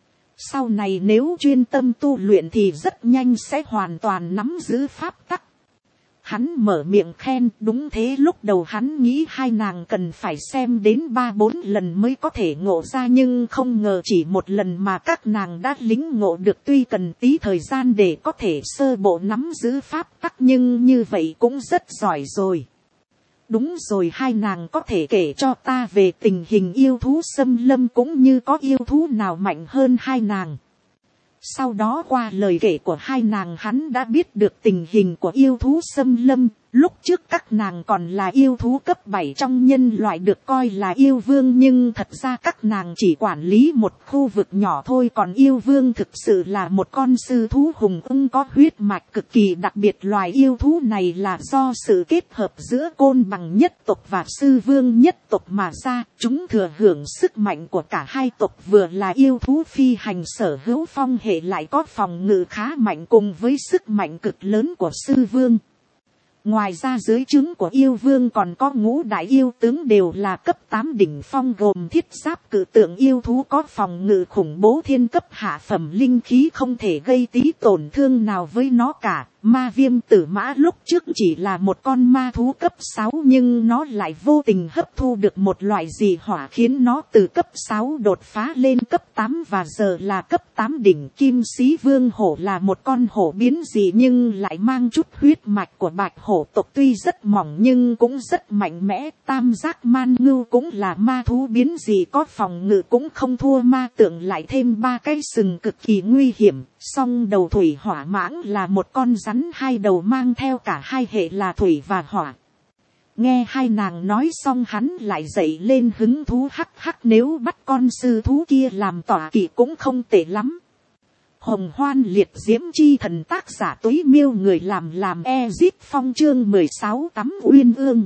Sau này nếu chuyên tâm tu luyện thì rất nhanh sẽ hoàn toàn nắm giữ pháp tắc. Hắn mở miệng khen. Đúng thế, lúc đầu hắn nghĩ hai nàng cần phải xem đến 3-4 lần mới có thể ngộ ra, nhưng không ngờ chỉ một lần mà các nàng đã lĩnh ngộ được. Tuy cần tí thời gian để có thể sơ bộ nắm giữ pháp tắc nhưng như vậy cũng rất giỏi rồi. Đúng rồi, hai nàng có thể kể cho ta về tình hình yêu thú xâm lâm cũng như có yêu thú nào mạnh hơn hai nàng. Sau đó qua lời kể của hai nàng, hắn đã biết được tình hình của yêu thú xâm lâm. Lúc trước các nàng còn là yêu thú cấp 7 trong nhân loại, được coi là yêu vương, nhưng thật ra các nàng chỉ quản lý một khu vực nhỏ thôi. Còn yêu vương thực sự là một con sư thú hùng ưng có huyết mạch cực kỳ đặc biệt. Loài yêu thú này là do sự kết hợp giữa côn bằng nhất tộc và sư vương nhất tộc mà ra. Chúng thừa hưởng sức mạnh của cả hai tộc, vừa là yêu thú phi hành sở hữu phong hệ, lại có phòng ngự khá mạnh cùng với sức mạnh cực lớn của sư vương. Ngoài ra dưới trướng của yêu vương còn có ngũ đại yêu tướng đều là cấp 8 đỉnh phong, gồm thiết giáp cự tượng yêu thú có phòng ngự khủng bố, thiên cấp hạ phẩm linh khí không thể gây tí tổn thương nào với nó cả. Ma Viêm Tử Mã lúc trước chỉ là một con ma thú cấp 6 nhưng nó lại vô tình hấp thu được một loại dị hỏa khiến nó từ cấp 6 đột phá lên cấp 8 và giờ là cấp 8 đỉnh. Kim Sĩ Vương Hổ là một con hổ biến dị nhưng lại mang chút huyết mạch của Bạch Hổ tộc, tuy rất mỏng nhưng cũng rất mạnh mẽ. Tam Giác Man Ngưu cũng là ma thú biến dị có phòng ngự cũng không thua ma tượng, lại thêm 3 cái sừng cực kỳ nguy hiểm. Song đầu thủy hỏa mãng là một con rắn hai đầu mang theo cả hai hệ là thủy và hỏa. Nghe hai nàng nói xong hắn lại dậy lên hứng thú, hắc hắc, nếu bắt con sư thú kia làm tọa kỵ cũng không tệ lắm. Hồng Hoan Liệt Diễm Chi Thần, tác giả Túy Miêu, người làm Ezip Phong, chương 16 Tắm Uyên Ương.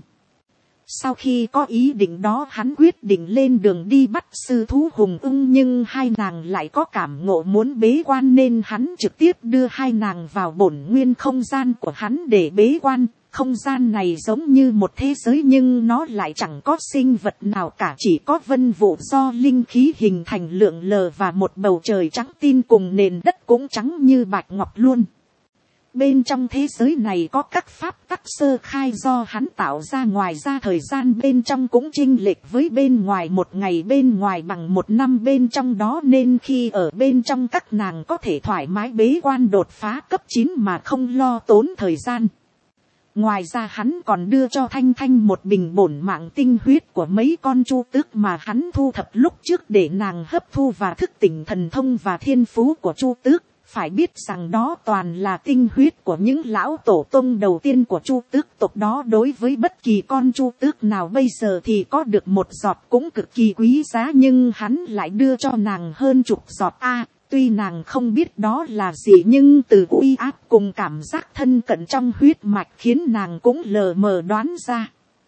Sau khi có ý định đó hắn quyết định lên đường đi bắt sư thú hùng ưng, nhưng hai nàng lại có cảm ngộ muốn bế quan nên hắn trực tiếp đưa hai nàng vào bổn nguyên không gian của hắn để bế quan. Không gian này giống như một thế giới nhưng nó lại chẳng có sinh vật nào cả, chỉ có vân vụ do linh khí hình thành lượn lờ và một bầu trời trắng tin cùng nền đất cũng trắng như bạch ngọc luôn. Bên trong thế giới này có các pháp tắc sơ khai do hắn tạo ra, ngoài ra thời gian bên trong cũng chênh lệch với bên ngoài, một ngày bên ngoài bằng một năm bên trong đó, nên khi ở bên trong các nàng có thể thoải mái bế quan đột phá cấp 9 mà không lo tốn thời gian. Ngoài ra hắn còn đưa cho Thanh Thanh một bình bổn mạng tinh huyết của mấy con chu tước mà hắn thu thập lúc trước để nàng hấp thu và thức tỉnh thần thông và thiên phú của chu tước. Phải biết rằng đó toàn là tinh huyết của những lão tổ tông đầu tiên của chu tước tộc đó, đối với bất kỳ con chu tước nào bây giờ thì có được một giọt cũng cực kỳ quý giá, nhưng hắn lại đưa cho nàng hơn chục giọt. Tuy nàng không biết đó là gì nhưng từ uy áp cùng cảm giác thân cận trong huyết mạch khiến nàng cũng lờ mờ đoán ra.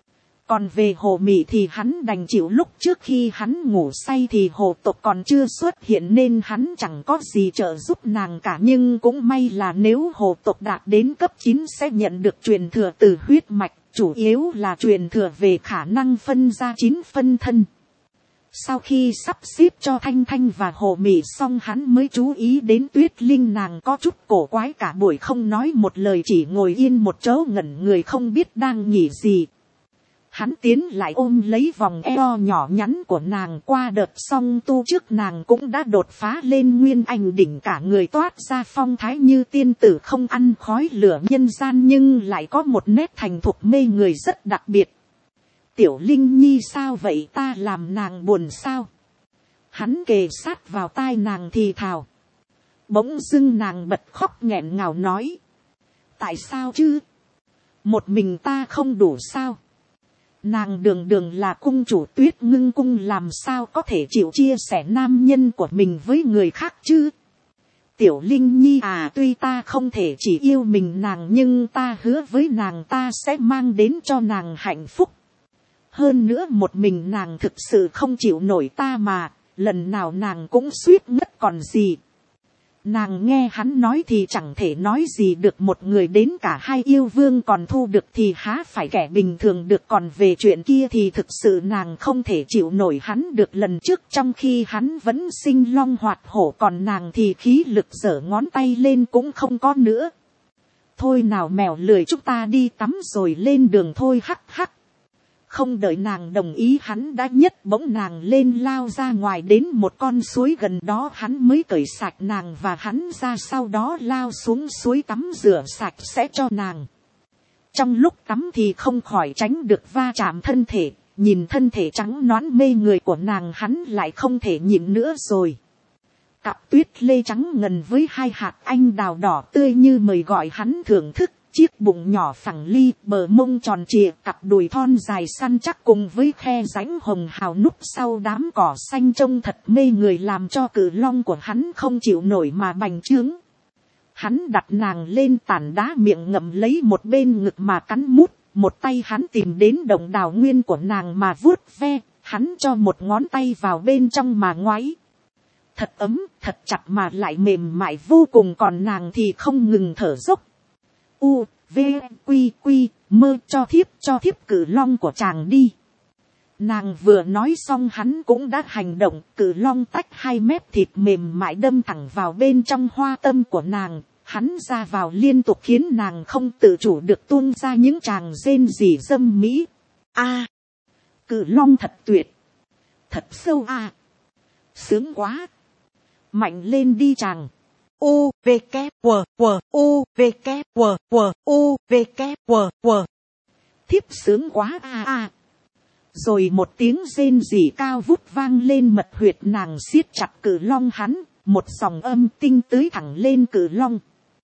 Còn về hồ mị thì hắn đành chịu, lúc trước khi hắn ngủ say thì hồ tộc còn chưa xuất hiện nên hắn chẳng có gì trợ giúp nàng cả, nhưng cũng may là nếu hồ tộc đạt đến cấp 9 sẽ nhận được truyền thừa từ huyết mạch, chủ yếu là truyền thừa về khả năng phân ra 9 phân thân. Sau khi sắp xếp cho Thanh Thanh và hồ mị xong hắn mới chú ý đến Tuyết Linh, nàng có chút cổ quái, cả buổi không nói một lời, chỉ ngồi yên một chỗ ngẩn người không biết đang nghĩ gì. Hắn tiến lại ôm lấy vòng eo nhỏ nhắn của nàng, qua đợt song tu trước nàng cũng đã đột phá lên nguyên anh đỉnh, cả người toát ra phong thái như tiên tử không ăn khói lửa nhân gian nhưng lại có một nét thành thục mê người rất đặc biệt. Tiểu Linh Nhi sao vậy, ta làm nàng buồn sao? Hắn kề sát vào tai nàng thì thào. Bỗng dưng nàng bật khóc nghẹn ngào nói. Tại sao chứ? Một mình ta không đủ sao? Nàng đường đường là cung chủ Tuyết Ngưng cung, làm sao có thể chịu chia sẻ nam nhân của mình với người khác chứ? Tiểu Linh Nhi tuy ta không thể chỉ yêu mình nàng nhưng ta hứa với nàng ta sẽ mang đến cho nàng hạnh phúc. Hơn nữa một mình nàng thực sự không chịu nổi ta mà, lần nào nàng cũng suýt ngất còn gì. Nàng nghe hắn nói thì chẳng thể nói gì được, một người đến cả hai yêu vương còn thu được thì há phải kẻ bình thường được, còn về chuyện kia thì thực sự nàng không thể chịu nổi hắn được. Lần trước trong khi hắn vẫn sinh long hoạt hổ, còn nàng thì khí lực giở ngón tay lên cũng không có nữa. Thôi nào mèo lười, chúng ta đi tắm rồi lên đường thôi, hắc hắc. Không đợi nàng đồng ý hắn đã nhấc bổng nàng lên lao ra ngoài, đến một con suối gần đó hắn mới cởi sạch nàng và hắn ra, sau đó lao xuống suối tắm rửa sạch sẽ cho nàng. Trong lúc tắm thì không khỏi tránh được va chạm thân thể, nhìn thân thể trắng nõn mê người của nàng hắn lại không thể nhịn nữa rồi. Cặp tuyết lê trắng ngần với hai hạt anh đào đỏ tươi như mời gọi hắn thưởng thức. Chiếc bụng nhỏ phẳng ly, bờ mông tròn trịa, cặp đùi thon dài săn chắc cùng với khe rãnh hồng hào núp sau đám cỏ xanh trông thật mê người, làm cho cự long của hắn không chịu nổi mà bành trướng. Hắn đặt nàng lên tảng đá, miệng ngậm lấy một bên ngực mà cắn mút, một tay hắn tìm đến động đào nguyên của nàng mà vuốt ve, hắn cho một ngón tay vào bên trong mà ngoáy. Thật ấm, thật chặt mà lại mềm mại vô cùng, còn nàng thì không ngừng thở dốc. U, V, Quy, Quy, mơ, cho thiếp cự long của chàng đi. Nàng vừa nói xong hắn cũng đã hành động, cự long tách 2 mép thịt mềm mại đâm thẳng vào bên trong hoa tâm của nàng. Hắn ra vào liên tục khiến nàng không tự chủ được tuôn ra những tràng rên rỉ dâm mỹ. Cự long thật tuyệt, thật sâu sướng quá, mạnh lên đi chàng. U, V, K, W, W, U, V, K, W, W, U, V, K, W, W. Thiếp sướng quá Rồi một tiếng rên rỉ cao vút vang lên mật huyệt nàng, siết chặt cự long hắn, một dòng âm tinh tưới thẳng lên cự long.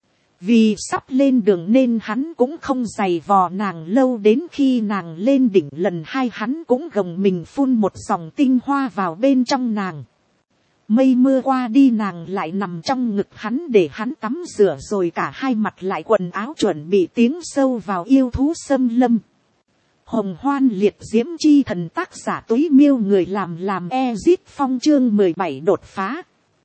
Vì sắp lên đường nên hắn cũng không giày vò nàng lâu, đến khi nàng lên đỉnh lần 2 hắn cũng gồng mình phun một dòng tinh hoa vào bên trong nàng. Mây mưa qua đi nàng lại nằm trong ngực hắn để hắn tắm rửa, rồi cả hai mặt lại quần áo chuẩn bị tiến sâu vào yêu thú xâm lâm. Hồng Hoan Liệt Diễm Chi Thần, tác giả Túy Miêu, người làm Ezit Phong, chương 17 đột phá.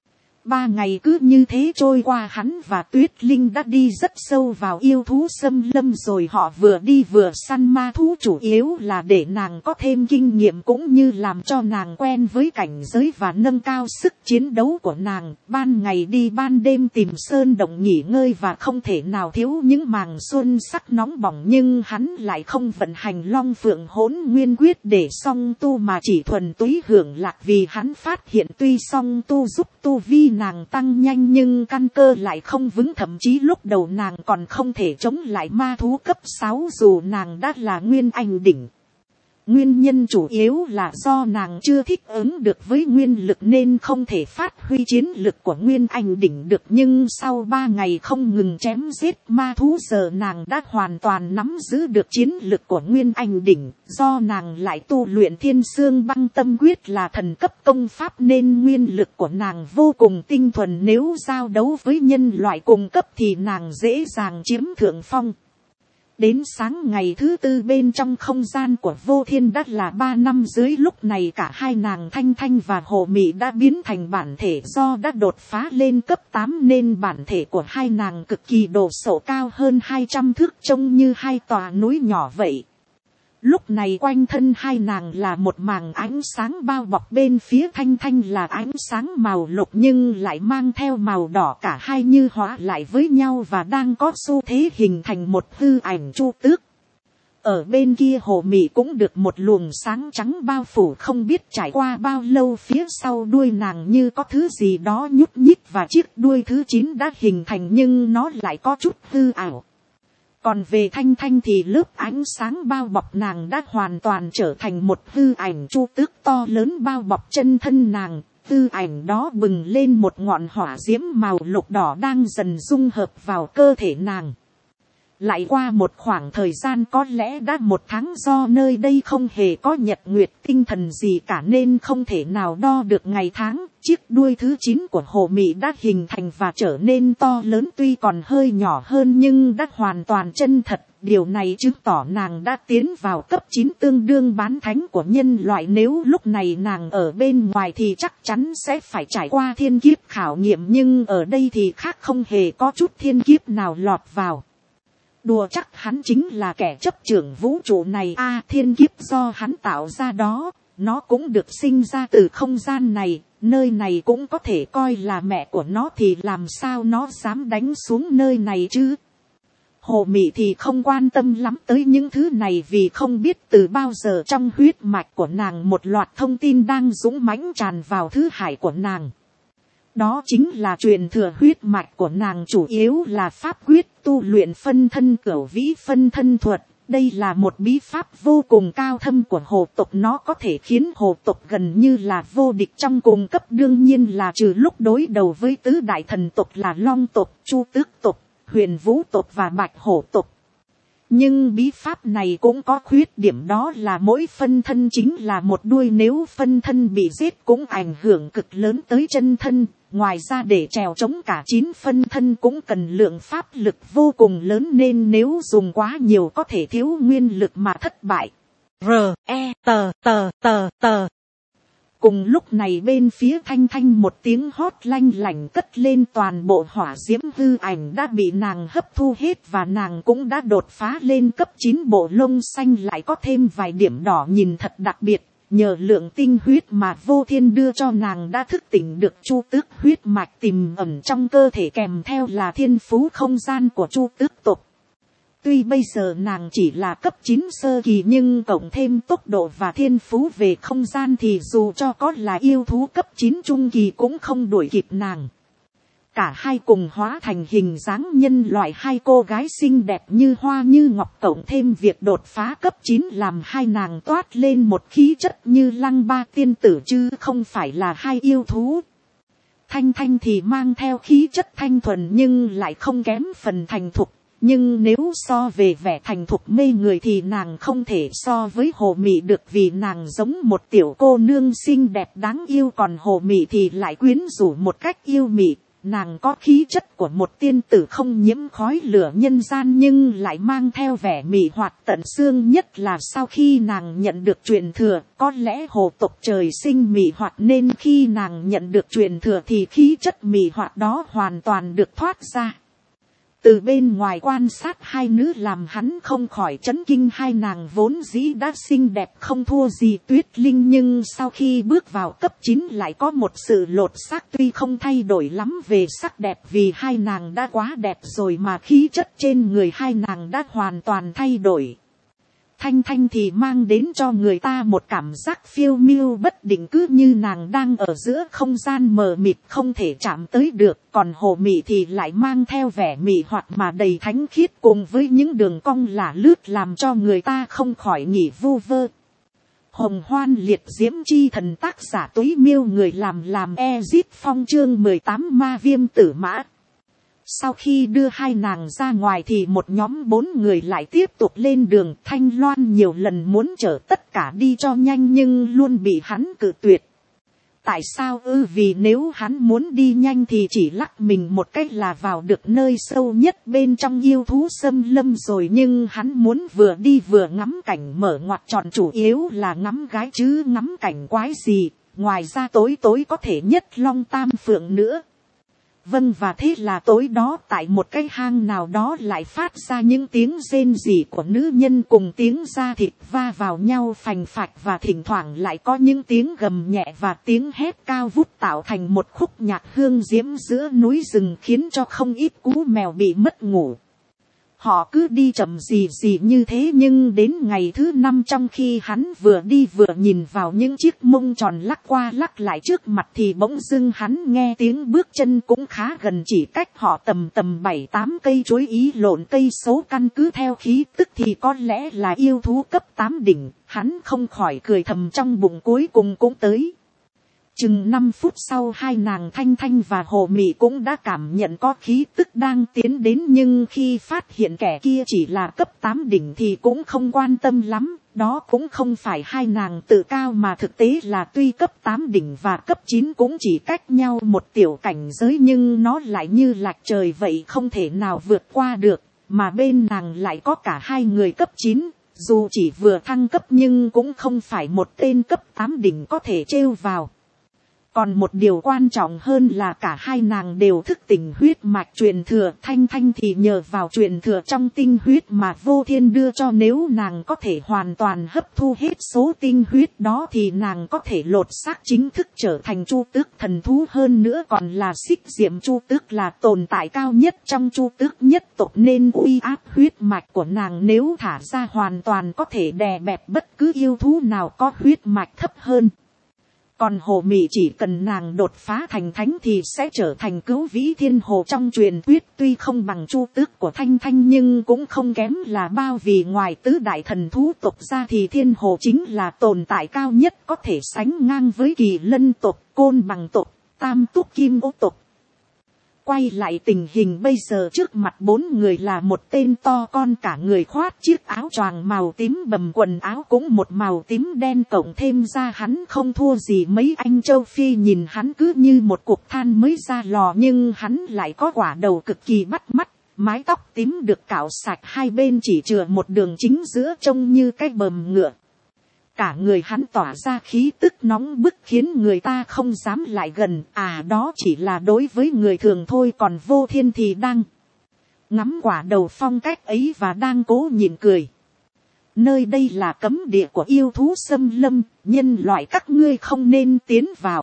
3 ngày cứ như thế trôi qua, hắn và Tuyết Linh đã đi rất sâu vào yêu thú xâm lâm rồi. Họ vừa đi vừa săn ma thú, chủ yếu là để nàng có thêm kinh nghiệm cũng như làm cho nàng quen với cảnh giới và nâng cao sức chiến đấu của nàng. Ban ngày đi ban đêm tìm sơn động nghỉ ngơi và không thể nào thiếu những màng xuân sắc nóng bỏng, nhưng hắn lại không vận hành Long Phượng Hỗn Nguyên Quyết để song tu mà chỉ thuần túy hưởng lạc, vì hắn phát hiện tuy song tu giúp tu vi nàng tăng nhanh nhưng căn cơ lại không vững, thậm chí lúc đầu nàng còn không thể chống lại ma thú cấp 6 dù nàng đã là nguyên anh đỉnh. Nguyên nhân chủ yếu là do nàng chưa thích ứng được với nguyên lực nên không thể phát huy chiến lực của nguyên anh đỉnh được, nhưng sau 3 ngày không ngừng chém giết ma thú giờ nàng đã hoàn toàn nắm giữ được chiến lực của nguyên anh đỉnh. Do nàng lại tu luyện Thiên Xương Băng Tâm Quyết là thần cấp công pháp nên nguyên lực của nàng vô cùng tinh thuần, nếu giao đấu với nhân loại cùng cấp thì nàng dễ dàng chiếm thượng phong. Đến sáng ngày thứ 4 bên trong không gian của Vô Thiên đã là 3 năm dưới, lúc này cả hai nàng Thanh Thanh và Hồ Mị đã biến thành bản thể, do đã đột phá lên cấp 8 nên bản thể của hai nàng cực kỳ độ sổ cao hơn 200 thước, trông như 2 tòa núi nhỏ vậy. Lúc này quanh thân hai nàng là một màng ánh sáng bao bọc, bên phía Thanh Thanh là ánh sáng màu lục nhưng lại mang theo màu đỏ, cả hai như hóa lại với nhau và đang có xu thế hình thành một hư ảnh Chu Tước. Ở bên kia Hồ Mị cũng được một luồng sáng trắng bao phủ, không biết trải qua bao lâu phía sau đuôi nàng như có thứ gì đó nhúc nhích và chiếc đuôi thứ 9 đã hình thành nhưng nó lại có chút hư ảo. Còn về Thanh Thanh thì lớp ánh sáng bao bọc nàng đã hoàn toàn trở thành một hư ảnh Chu Tước to lớn bao bọc chân thân nàng. Hư ảnh đó bừng lên một ngọn hỏa diễm màu lục đỏ đang dần dung hợp vào cơ thể nàng. Lại qua một khoảng thời gian có lẽ đã 1 tháng, do nơi đây không hề có nhật nguyệt tinh thần gì cả nên không thể nào đo được ngày tháng. Chiếc đuôi thứ 9 của Hồ Mị đã hình thành và trở nên to lớn, tuy còn hơi nhỏ hơn nhưng đã hoàn toàn chân thật. Điều này chứng tỏ nàng đã tiến vào cấp 9 tương đương bán thánh của nhân loại. Nếu lúc này nàng ở bên ngoài thì chắc chắn sẽ phải trải qua thiên kiếp khảo nghiệm, nhưng ở đây thì khác, không hề có chút thiên kiếp nào lọt vào. Đùa chắc hắn chính là kẻ chấp trưởng vũ trụ này thiên kiếp do hắn tạo ra đó, nó cũng được sinh ra từ không gian này, nơi này cũng có thể coi là mẹ của nó thì làm sao nó dám đánh xuống nơi này chứ. Hồ Mị thì không quan tâm lắm tới những thứ này, vì không biết từ bao giờ trong huyết mạch của nàng một loạt thông tin đang dũng mãnh tràn vào thứ hải của nàng. Đó chính là truyền thừa huyết mạch của nàng, chủ yếu là pháp quyết tu luyện phân thân cửu vĩ phân thân thuật. Đây là một bí pháp vô cùng cao thâm của hồ tộc, nó có thể khiến hồ tộc gần như là vô địch trong cùng cấp, đương nhiên là trừ lúc đối đầu với tứ đại thần tộc là Long tộc, Chu Tước tộc, Huyền Vũ tộc và Bạch Hổ tộc. Nhưng bí pháp này cũng có khuyết điểm, đó là mỗi phân thân chính là một đuôi, nếu phân thân bị giết cũng ảnh hưởng cực lớn tới chân thân. Ngoài ra để trèo chống cả 9 phân thân cũng cần lượng pháp lực vô cùng lớn nên nếu dùng quá nhiều có thể thiếu nguyên lực mà thất bại. R.E.T.T.T. Cùng lúc này bên phía Thanh Thanh một tiếng hót lanh lảnh cất lên, toàn bộ hỏa diễm hư ảnh đã bị nàng hấp thu hết và nàng cũng đã đột phá lên cấp 9, bộ lông xanh lại có thêm vài điểm đỏ nhìn thật đặc biệt. Nhờ lượng tinh huyết mà Vô Thiên đưa cho nàng đã thức tỉnh được Chu Tước huyết mạch tiềm ẩn trong cơ thể, kèm theo là thiên phú không gian của Chu Tước tộc. Tuy bây giờ nàng chỉ là cấp 9 sơ kỳ nhưng cộng thêm tốc độ và thiên phú về không gian thì dù cho có là yêu thú cấp 9 trung kỳ cũng không đuổi kịp nàng. Cả hai cùng hóa thành hình dáng nhân loại, hai cô gái xinh đẹp như hoa như ngọc, cộng thêm việc đột phá cấp 9 làm hai nàng toát lên một khí chất như Lăng Ba tiên tử chứ không phải là hai yêu thú. Thanh Thanh thì mang theo khí chất thanh thuần nhưng lại không kém phần thành thục. Nhưng nếu so về vẻ thành thục mê người thì nàng không thể so với Hồ Mị được, vì nàng giống một tiểu cô nương xinh đẹp đáng yêu, còn Hồ Mị thì lại quyến rũ một cách yêu mị. Nàng có khí chất của một tiên tử không nhiễm khói lửa nhân gian nhưng lại mang theo vẻ mị hoạt tận xương, nhất là sau khi nàng nhận được truyền thừa. Có lẽ hồ tộc trời sinh mị hoạt nên khi nàng nhận được truyền thừa thì khí chất mị hoạt đó hoàn toàn được thoát ra. Từ bên ngoài quan sát hai nữ làm hắn không khỏi chấn kinh, hai nàng vốn dĩ đã xinh đẹp không thua gì Tuyết Linh, nhưng sau khi bước vào cấp 9 lại có một sự lột xác, tuy không thay đổi lắm về sắc đẹp vì hai nàng đã quá đẹp rồi, mà khí chất trên người hai nàng đã hoàn toàn thay đổi. Thanh Thanh thì mang đến cho người ta một cảm giác phiêu miêu bất định, cứ như nàng đang ở giữa không gian mờ mịt không thể chạm tới được. Còn Hồ Mị thì lại mang theo vẻ mị hoạt mà đầy thánh khiết, cùng với những đường cong lả lướt làm cho người ta không khỏi nghĩ vu vơ. Hồng Hoan liệt diễm chi thần, tác giả Túy Miêu, người làm Ezit Phong, chương 18 Ma Viêm Tử Mã. Sau khi đưa hai nàng ra ngoài thì một nhóm 4 người lại tiếp tục lên đường. Thanh Loan nhiều lần muốn chở tất cả đi cho nhanh nhưng luôn bị hắn cự tuyệt. Tại sao ư? Vì nếu hắn muốn đi nhanh thì chỉ lắc mình một cách là vào được nơi sâu nhất bên trong yêu thú xâm lâm rồi, nhưng hắn muốn vừa đi vừa ngắm cảnh mở ngoặt tròn, chủ yếu là ngắm gái chứ ngắm cảnh quái gì. Ngoài ra tối tối có thể nhất long tam phượng nữa. Vâng, và thế là tối đó tại một cái hang nào đó lại phát ra những tiếng rên rỉ của nữ nhân cùng tiếng da thịt va vào nhau phành phạch, và thỉnh thoảng lại có những tiếng gầm nhẹ và tiếng hét cao vút tạo thành một khúc nhạc hương diễm giữa núi rừng, khiến cho không ít cú mèo bị mất ngủ. Họ cứ đi chậm gì gì như thế, nhưng đến ngày thứ 5 trong khi hắn vừa đi vừa nhìn vào những chiếc mông tròn lắc qua lắc lại trước mặt thì bỗng dưng hắn nghe tiếng bước chân cũng khá gần, chỉ cách họ tầm 7-8 cây chuối ý lộn cây số, căn cứ theo khí tức thì có lẽ là yêu thú cấp 8 đỉnh. Hắn không khỏi cười thầm trong bụng, cuối cùng cũng tới. Chừng 5 phút sau hai nàng Thanh Thanh và Hồ Mị cũng đã cảm nhận có khí tức đang tiến đến, nhưng khi phát hiện kẻ kia chỉ là cấp 8 đỉnh thì cũng không quan tâm lắm. Đó cũng không phải hai nàng tự cao, mà thực tế là tuy cấp 8 đỉnh và cấp 9 cũng chỉ cách nhau một tiểu cảnh giới, nhưng nó lại như lạch trời vậy không thể nào vượt qua được. Mà bên nàng lại có cả hai người cấp 9, dù chỉ vừa thăng cấp nhưng cũng không phải một tên cấp 8 đỉnh có thể trêu vào. Còn một điều quan trọng hơn là cả hai nàng đều thức tỉnh huyết mạch truyền thừa. Thanh Thanh thì nhờ vào truyền thừa trong tinh huyết mà Vô Thiên đưa cho, nếu nàng có thể hoàn toàn hấp thu hết số tinh huyết đó thì nàng có thể lột xác chính thức trở thành Chu Tước thần thú, hơn nữa còn là Xích Diệm Chu Tước, là tồn tại cao nhất trong Chu Tước nhất tộc, nên uy áp huyết mạch của nàng nếu thả ra hoàn toàn có thể đè bẹp bất cứ yêu thú nào có huyết mạch thấp hơn. Còn Hồ Mị chỉ cần nàng đột phá thành thánh thì sẽ trở thành Cửu Vĩ Thiên Hồ trong truyền thuyết, tuy không bằng Chu Tước của Thanh Thanh nhưng cũng không kém là bao, vì ngoài tứ đại thần thú tộc ra thì Thiên Hồ chính là tồn tại cao nhất, có thể sánh ngang với Kỳ Lân tộc, Côn Bằng tộc, Tam Túc Kim Ô tộc. Quay lại tình hình bây giờ, trước mặt 4 người là một tên to con, cả người khoác chiếc áo choàng màu tím bầm, quần áo cũng một màu tím đen, cộng thêm ra hắn không thua gì mấy anh châu Phi, nhìn hắn cứ như một cục than mới ra lò, nhưng hắn lại có quả đầu cực kỳ bắt mắt, mái tóc tím được cạo sạch hai bên chỉ chừa một đường chính giữa, trông như cái bờm ngựa. Cả người hắn tỏa ra khí tức nóng bức khiến người ta không dám lại gần. Đó chỉ là đối với người thường thôi, còn Vô Thiên thì đang ngắm quả đầu phong cách ấy và đang cố nhịn cười. Nơi đây là cấm địa của yêu thú xâm lâm, nhân loại các ngươi không nên tiến vào.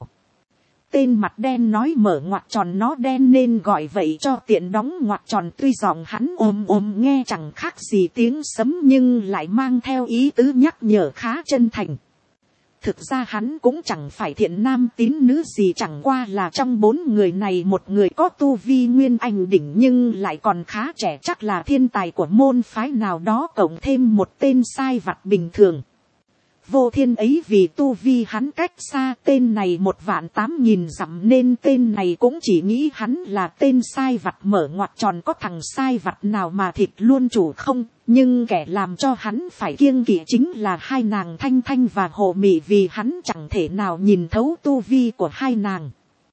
Tên mặt đen nói mở ngoặc tròn nó đen nên gọi vậy cho tiện đóng ngoặc tròn, tuy giọng hắn ồm nghe chẳng khác gì tiếng sấm nhưng lại mang theo ý tứ nhắc nhở khá chân thành. Thực ra hắn cũng chẳng phải thiện nam tín nữ gì, chẳng qua là trong 4 người này một người có tu vi nguyên anh đỉnh nhưng lại còn khá trẻ, chắc là thiên tài của môn phái nào đó, cộng thêm một tên sai vặt bình thường. Vô Thiên ấy vì tu vi hắn cách xa tên này 1.800.000 dặm nên tên này cũng chỉ nghĩ hắn là tên sai vặt mở ngoặt tròn, có thằng sai vặt nào mà thịt luôn chủ không. Nhưng kẻ làm cho hắn phải kiêng kỵ chính là hai nàng Thanh Thanh và Hồ Mị, vì hắn chẳng thể nào nhìn thấu tu vi của hai nàng.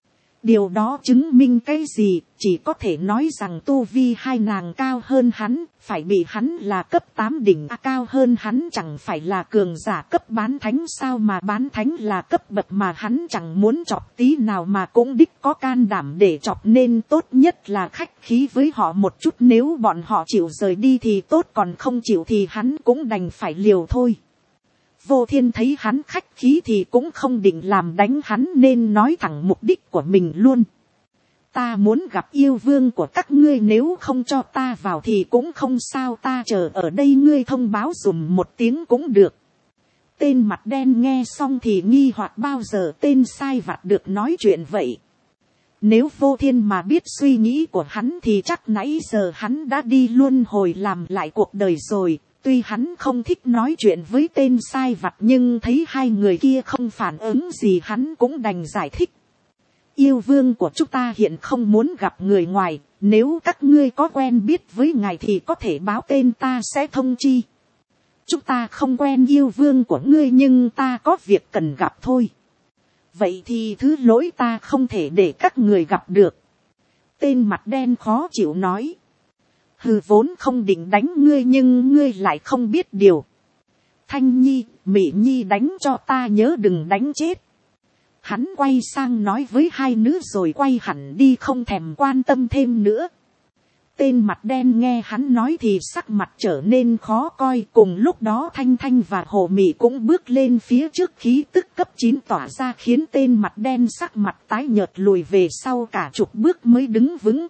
Điều đó chứng minh cái gì? Chỉ có thể nói rằng tu vi hai nàng cao hơn hắn, phải bị hắn là cấp 8 đỉnh cao hơn hắn chẳng phải là cường giả cấp bán thánh sao, mà bán thánh là cấp bậc mà hắn chẳng muốn chọc tí nào mà cũng đích có can đảm để chọc, nên tốt nhất là khách khí với họ một chút, nếu bọn họ chịu rời đi thì tốt, còn không chịu thì hắn cũng đành phải liều thôi. Vô Thiên thấy hắn khách khí thì cũng không định làm đánh hắn nên nói thẳng mục đích của mình luôn. Ta muốn gặp yêu vương của các ngươi, nếu không cho ta vào thì cũng không sao, ta chờ ở đây, ngươi thông báo dùm một tiếng cũng được. Tên mặt đen nghe xong thì nghi hoặc bao giờ tên sai vặt được nói chuyện vậy. Nếu Vô Thiên mà biết suy nghĩ của hắn thì chắc nãy giờ hắn đã đi luân hồi làm lại cuộc đời rồi. Tuy hắn không thích nói chuyện với tên sai vặt nhưng thấy hai người kia không phản ứng gì hắn cũng đành giải thích. Yêu vương của chúng ta hiện không muốn gặp người ngoài, nếu các ngươi có quen biết với ngài thì có thể báo tên, ta sẽ thông chi. Chúng ta không quen yêu vương của ngươi nhưng ta có việc cần gặp thôi. Vậy thì thứ lỗi, ta không thể để các người gặp được. Tên mặt đen khó chịu nói. Hừ, vốn không định đánh ngươi nhưng ngươi lại không biết điều. Thanh Nhi, Mị Nhi đánh cho ta nhớ đừng đánh chết. Hắn quay sang nói với hai nữ rồi quay hẳn đi, không thèm quan tâm thêm nữa. Tên mặt đen nghe hắn nói thì sắc mặt trở nên khó coi. Cùng lúc đó Thanh Thanh và Hồ Mị cũng bước lên phía trước, khí tức cấp 9 tỏa ra khiến tên mặt đen sắc mặt tái nhợt lùi về sau cả chục bước mới đứng vững.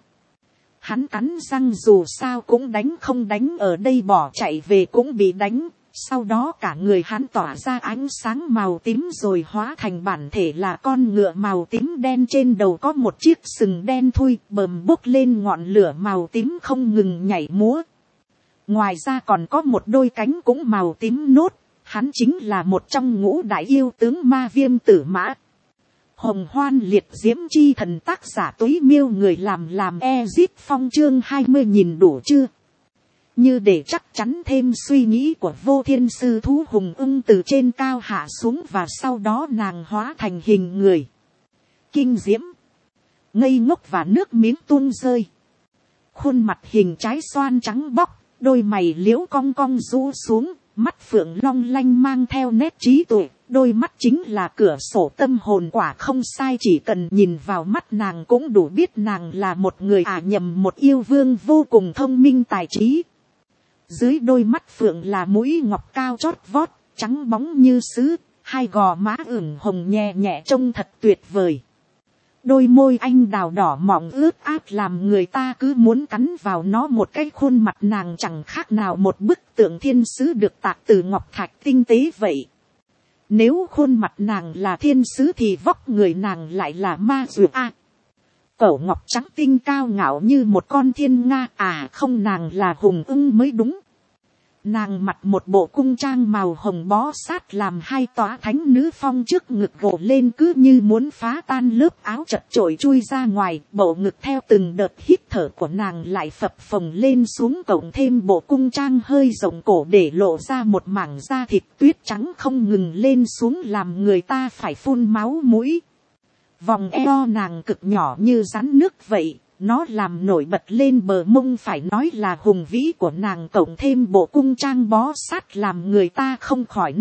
Hắn cắn răng dù sao cũng đánh không đánh ở đây, bỏ chạy về cũng bị đánh. Sau đó cả người hắn tỏa ra ánh sáng màu tím rồi hóa thành bản thể là con ngựa màu tím đen, trên đầu có một chiếc sừng đen thui, bờm bốc lên ngọn lửa màu tím không ngừng nhảy múa. Ngoài ra còn có một đôi cánh cũng màu tím nốt, hắn chính là một trong ngũ đại yêu tướng Ma Viêm Tử Mã. Hồng Hoan Liệt Diễm Chi Thần, tác giả Túy Miêu, người làm Ezip Phong, chương 20 nhìn đủ chưa? Như để chắc chắn thêm suy nghĩ của Vô Thiên, sư thú hùng ưng từ trên cao hạ xuống và sau đó nàng hóa thành hình người. Kinh diễm, ngây ngốc và nước miếng tuôn rơi. Khuôn mặt hình trái xoan trắng bóc, đôi mày liễu cong cong rũ xuống, mắt phượng long lanh mang theo nét trí tuệ. Đôi mắt chính là cửa sổ tâm hồn, quả không sai, chỉ cần nhìn vào mắt nàng cũng đủ biết nàng là một người nhầm một yêu vương vô cùng thông minh tài trí. Dưới đôi mắt phượng là mũi ngọc cao chót vót, trắng bóng như sứ, hai gò má ửng hồng nhẹ nhẹ trông thật tuyệt vời. Đôi môi anh đào đỏ mọng ướt át làm người ta cứ muốn cắn vào nó một cái. Khuôn mặt nàng chẳng khác nào một bức tượng thiên sứ được tạc từ ngọc thạch tinh tế vậy. Nếu khuôn mặt nàng là thiên sứ thì vóc người nàng lại là ma dược Cẩu ngọc trắng tinh cao ngạo như một con thiên nga, không, nàng là hùng ưng mới đúng. Nàng mặc một bộ cung trang màu hồng bó sát làm hai tóa thánh nữ phong trước ngực gồ lên, cứ như muốn phá tan lớp áo chật chội chui ra ngoài. Bộ ngực theo từng đợt hít thở của nàng lại phập phồng lên xuống, cộng thêm bộ cung trang hơi rộng cổ để lộ ra một mảng da thịt tuyết trắng không ngừng lên xuống làm người ta phải phun máu mũi. Vòng eo nàng cực nhỏ như rắn nước vậy, nó làm nổi bật lên bờ mông phải nói là hùng vĩ của nàng, cộng thêm bộ cung trang bó sát làm người ta không khỏi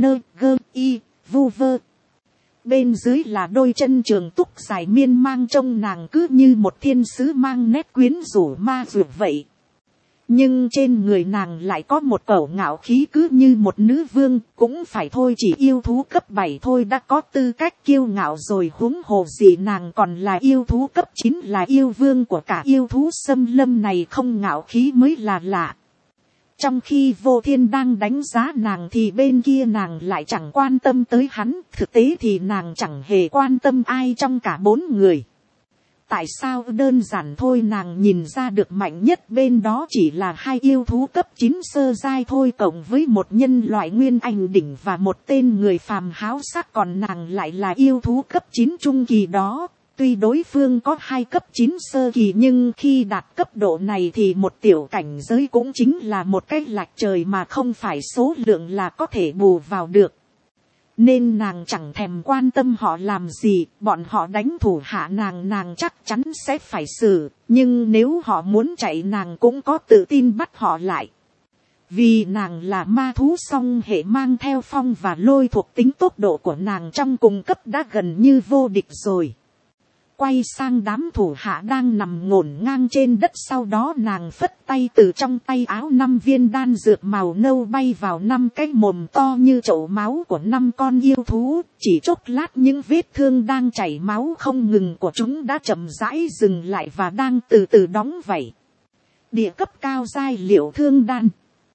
vu vơ. Bên dưới là đôi chân trường túc dài miên mang, trông nàng cứ như một thiên sứ mang nét quyến rũ ma dược vậy. Nhưng trên người nàng lại có một cẩu ngạo khí cứ như một nữ vương, cũng phải thôi, chỉ yêu thú cấp 7 thôi đã có tư cách kiêu ngạo rồi, huống hồ gì nàng còn là yêu thú cấp 9, là yêu vương của cả yêu thú xâm lâm này, không ngạo khí mới là lạ. Trong khi Vô Thiên đang đánh giá nàng thì bên kia nàng lại chẳng quan tâm tới hắn, thực tế thì nàng chẳng hề quan tâm ai trong cả bốn người. tại sao đơn giản thôi, nàng nhìn ra được mạnh nhất bên đó chỉ là 2 yêu thú cấp 9 sơ giai thôi, cộng với một nhân loại nguyên anh đỉnh và một tên người phàm háo sắc, còn nàng lại là yêu thú cấp 9 trung kỳ đó. Tuy đối phương có 2 cấp 9 sơ kỳ, nhưng khi đạt cấp độ này thì một tiểu cảnh giới cũng chính là một cái lệch trời mà không phải số lượng là có thể bù vào được. Nên nàng chẳng thèm quan tâm họ làm gì, bọn họ đánh thủ hạ nàng chắc chắn sẽ phải xử, nhưng nếu họ muốn chạy nàng cũng có tự tin bắt họ lại. Vì nàng là ma thú song hệ, mang theo phong và lôi, thuộc tính tốc độ của nàng trong cùng cấp đã gần như vô địch rồi. Quay sang đám thủ hạ đang nằm ngổn ngang trên đất, sau đó nàng phất tay, từ trong tay áo 5 viên đan dược màu nâu bay vào 5 cái mồm to như chậu máu của 5 con yêu thú. Chỉ chốc lát những vết thương đang chảy máu không ngừng của chúng đã chậm rãi dừng lại và đang từ từ đóng vảy. Địa cấp cao giai liệu thương đan.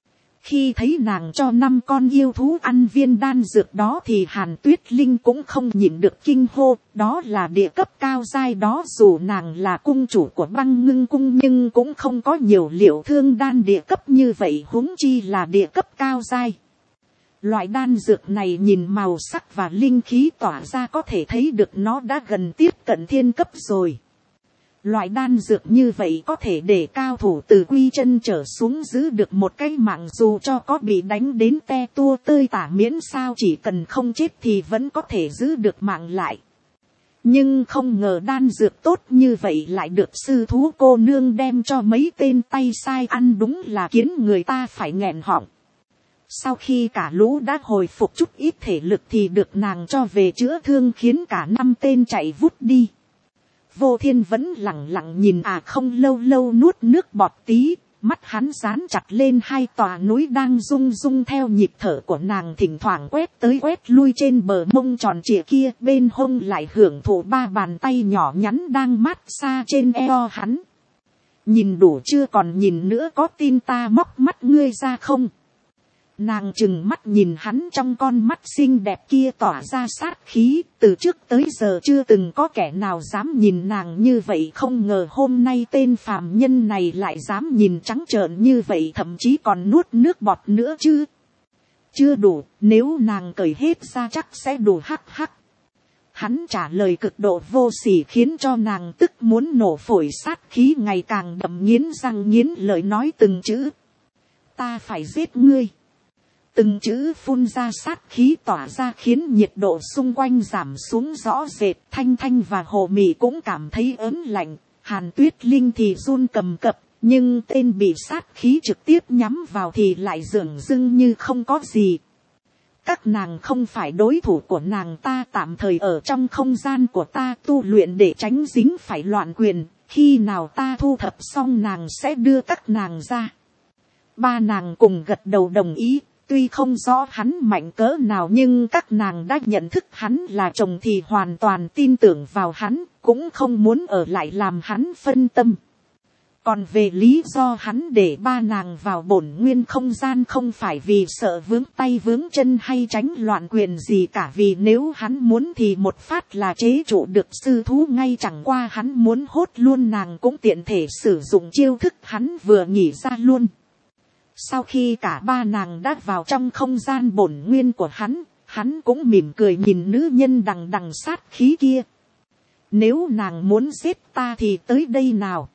Khi thấy nàng cho 5 con yêu thú ăn viên đan dược đó thì Hàn Tuyết Linh cũng không nhịn được kinh hô, đó là địa cấp cao giai đó. Dù nàng là cung chủ của Băng Ngưng cung nhưng cũng không có nhiều liệu thương đan địa cấp như vậy, huống chi là địa cấp cao giai. Loại đan dược này nhìn màu sắc và linh khí tỏa ra có thể thấy được nó đã gần tiếp cận thiên cấp rồi. Loại đan dược như vậy có thể để cao thủ từ quy chân trở xuống giữ được một cái mạng, dù cho có bị đánh đến te tua tơi tả, miễn sao chỉ cần không chết thì vẫn có thể giữ được mạng lại. Nhưng không ngờ đan dược tốt như vậy lại được sư thú cô nương đem cho mấy tên tay sai ăn, đúng là khiến người ta phải nghẹn họng. Sau khi cả lũ đã hồi phục chút ít thể lực thì được nàng cho về chữa thương, khiến cả 5 tên chạy vút đi. Vô Thiên vẫn lặng lặng nhìn, không lâu lâu nuốt nước bọt tí, mắt hắn dán chặt lên 2 tòa núi đang rung rung theo nhịp thở của nàng, thỉnh thoảng quét tới quét lui trên bờ mông tròn trịa kia, bên hông lại hưởng thụ 3 bàn tay nhỏ nhắn đang mát xa trên eo hắn. Nhìn đủ chưa, còn nhìn nữa, có tin ta móc mắt ngươi ra không? Nàng trừng mắt nhìn hắn, trong con mắt xinh đẹp kia tỏa ra sát khí, từ trước tới giờ chưa từng có kẻ nào dám nhìn nàng như vậy, không ngờ hôm nay tên phàm nhân này lại dám nhìn trắng trợn như vậy, thậm chí còn nuốt nước bọt nữa chứ. Chưa đủ, nếu nàng cởi hết ra chắc sẽ đủ hắc hắc. Hắn trả lời cực độ vô sỉ khiến cho nàng tức muốn nổ phổi, sát khí ngày càng đậm, nghiến răng nghiến lợi nói từng chữ. Ta phải giết ngươi. Từng chữ phun ra sát khí tỏa ra khiến nhiệt độ xung quanh giảm xuống rõ rệt. Thanh Thanh và Hồ Mị cũng cảm thấy ớn lạnh. Hàn Tuyết Linh thì run cầm cập. Nhưng tên bị sát khí trực tiếp nhắm vào thì lại dửng dưng như không có gì. Các nàng không phải đối thủ của nàng, ta tạm thời ở trong không gian của ta tu luyện để tránh dính phải loạn quyền. Khi nào ta thu thập xong nàng sẽ đưa các nàng ra. 3 nàng cùng gật đầu đồng ý. Tuy không rõ hắn mạnh cỡ nào nhưng các nàng đã nhận thức hắn là chồng thì hoàn toàn tin tưởng vào hắn, cũng không muốn ở lại làm hắn phân tâm. Còn về lý do hắn để 3 nàng vào bổn nguyên không gian không phải vì sợ vướng tay vướng chân hay tránh loạn quyền gì cả, vì nếu hắn muốn thì một phát là chế trụ được sư thú ngay, chẳng qua hắn muốn hốt luôn nàng cũng tiện thể sử dụng chiêu thức hắn vừa nghĩ ra luôn. Sau khi cả 3 nàng đã vào trong không gian bổn nguyên của hắn cũng mỉm cười nhìn nữ nhân đằng đằng sát khí kia. Nếu nàng muốn giết ta thì tới đây nào.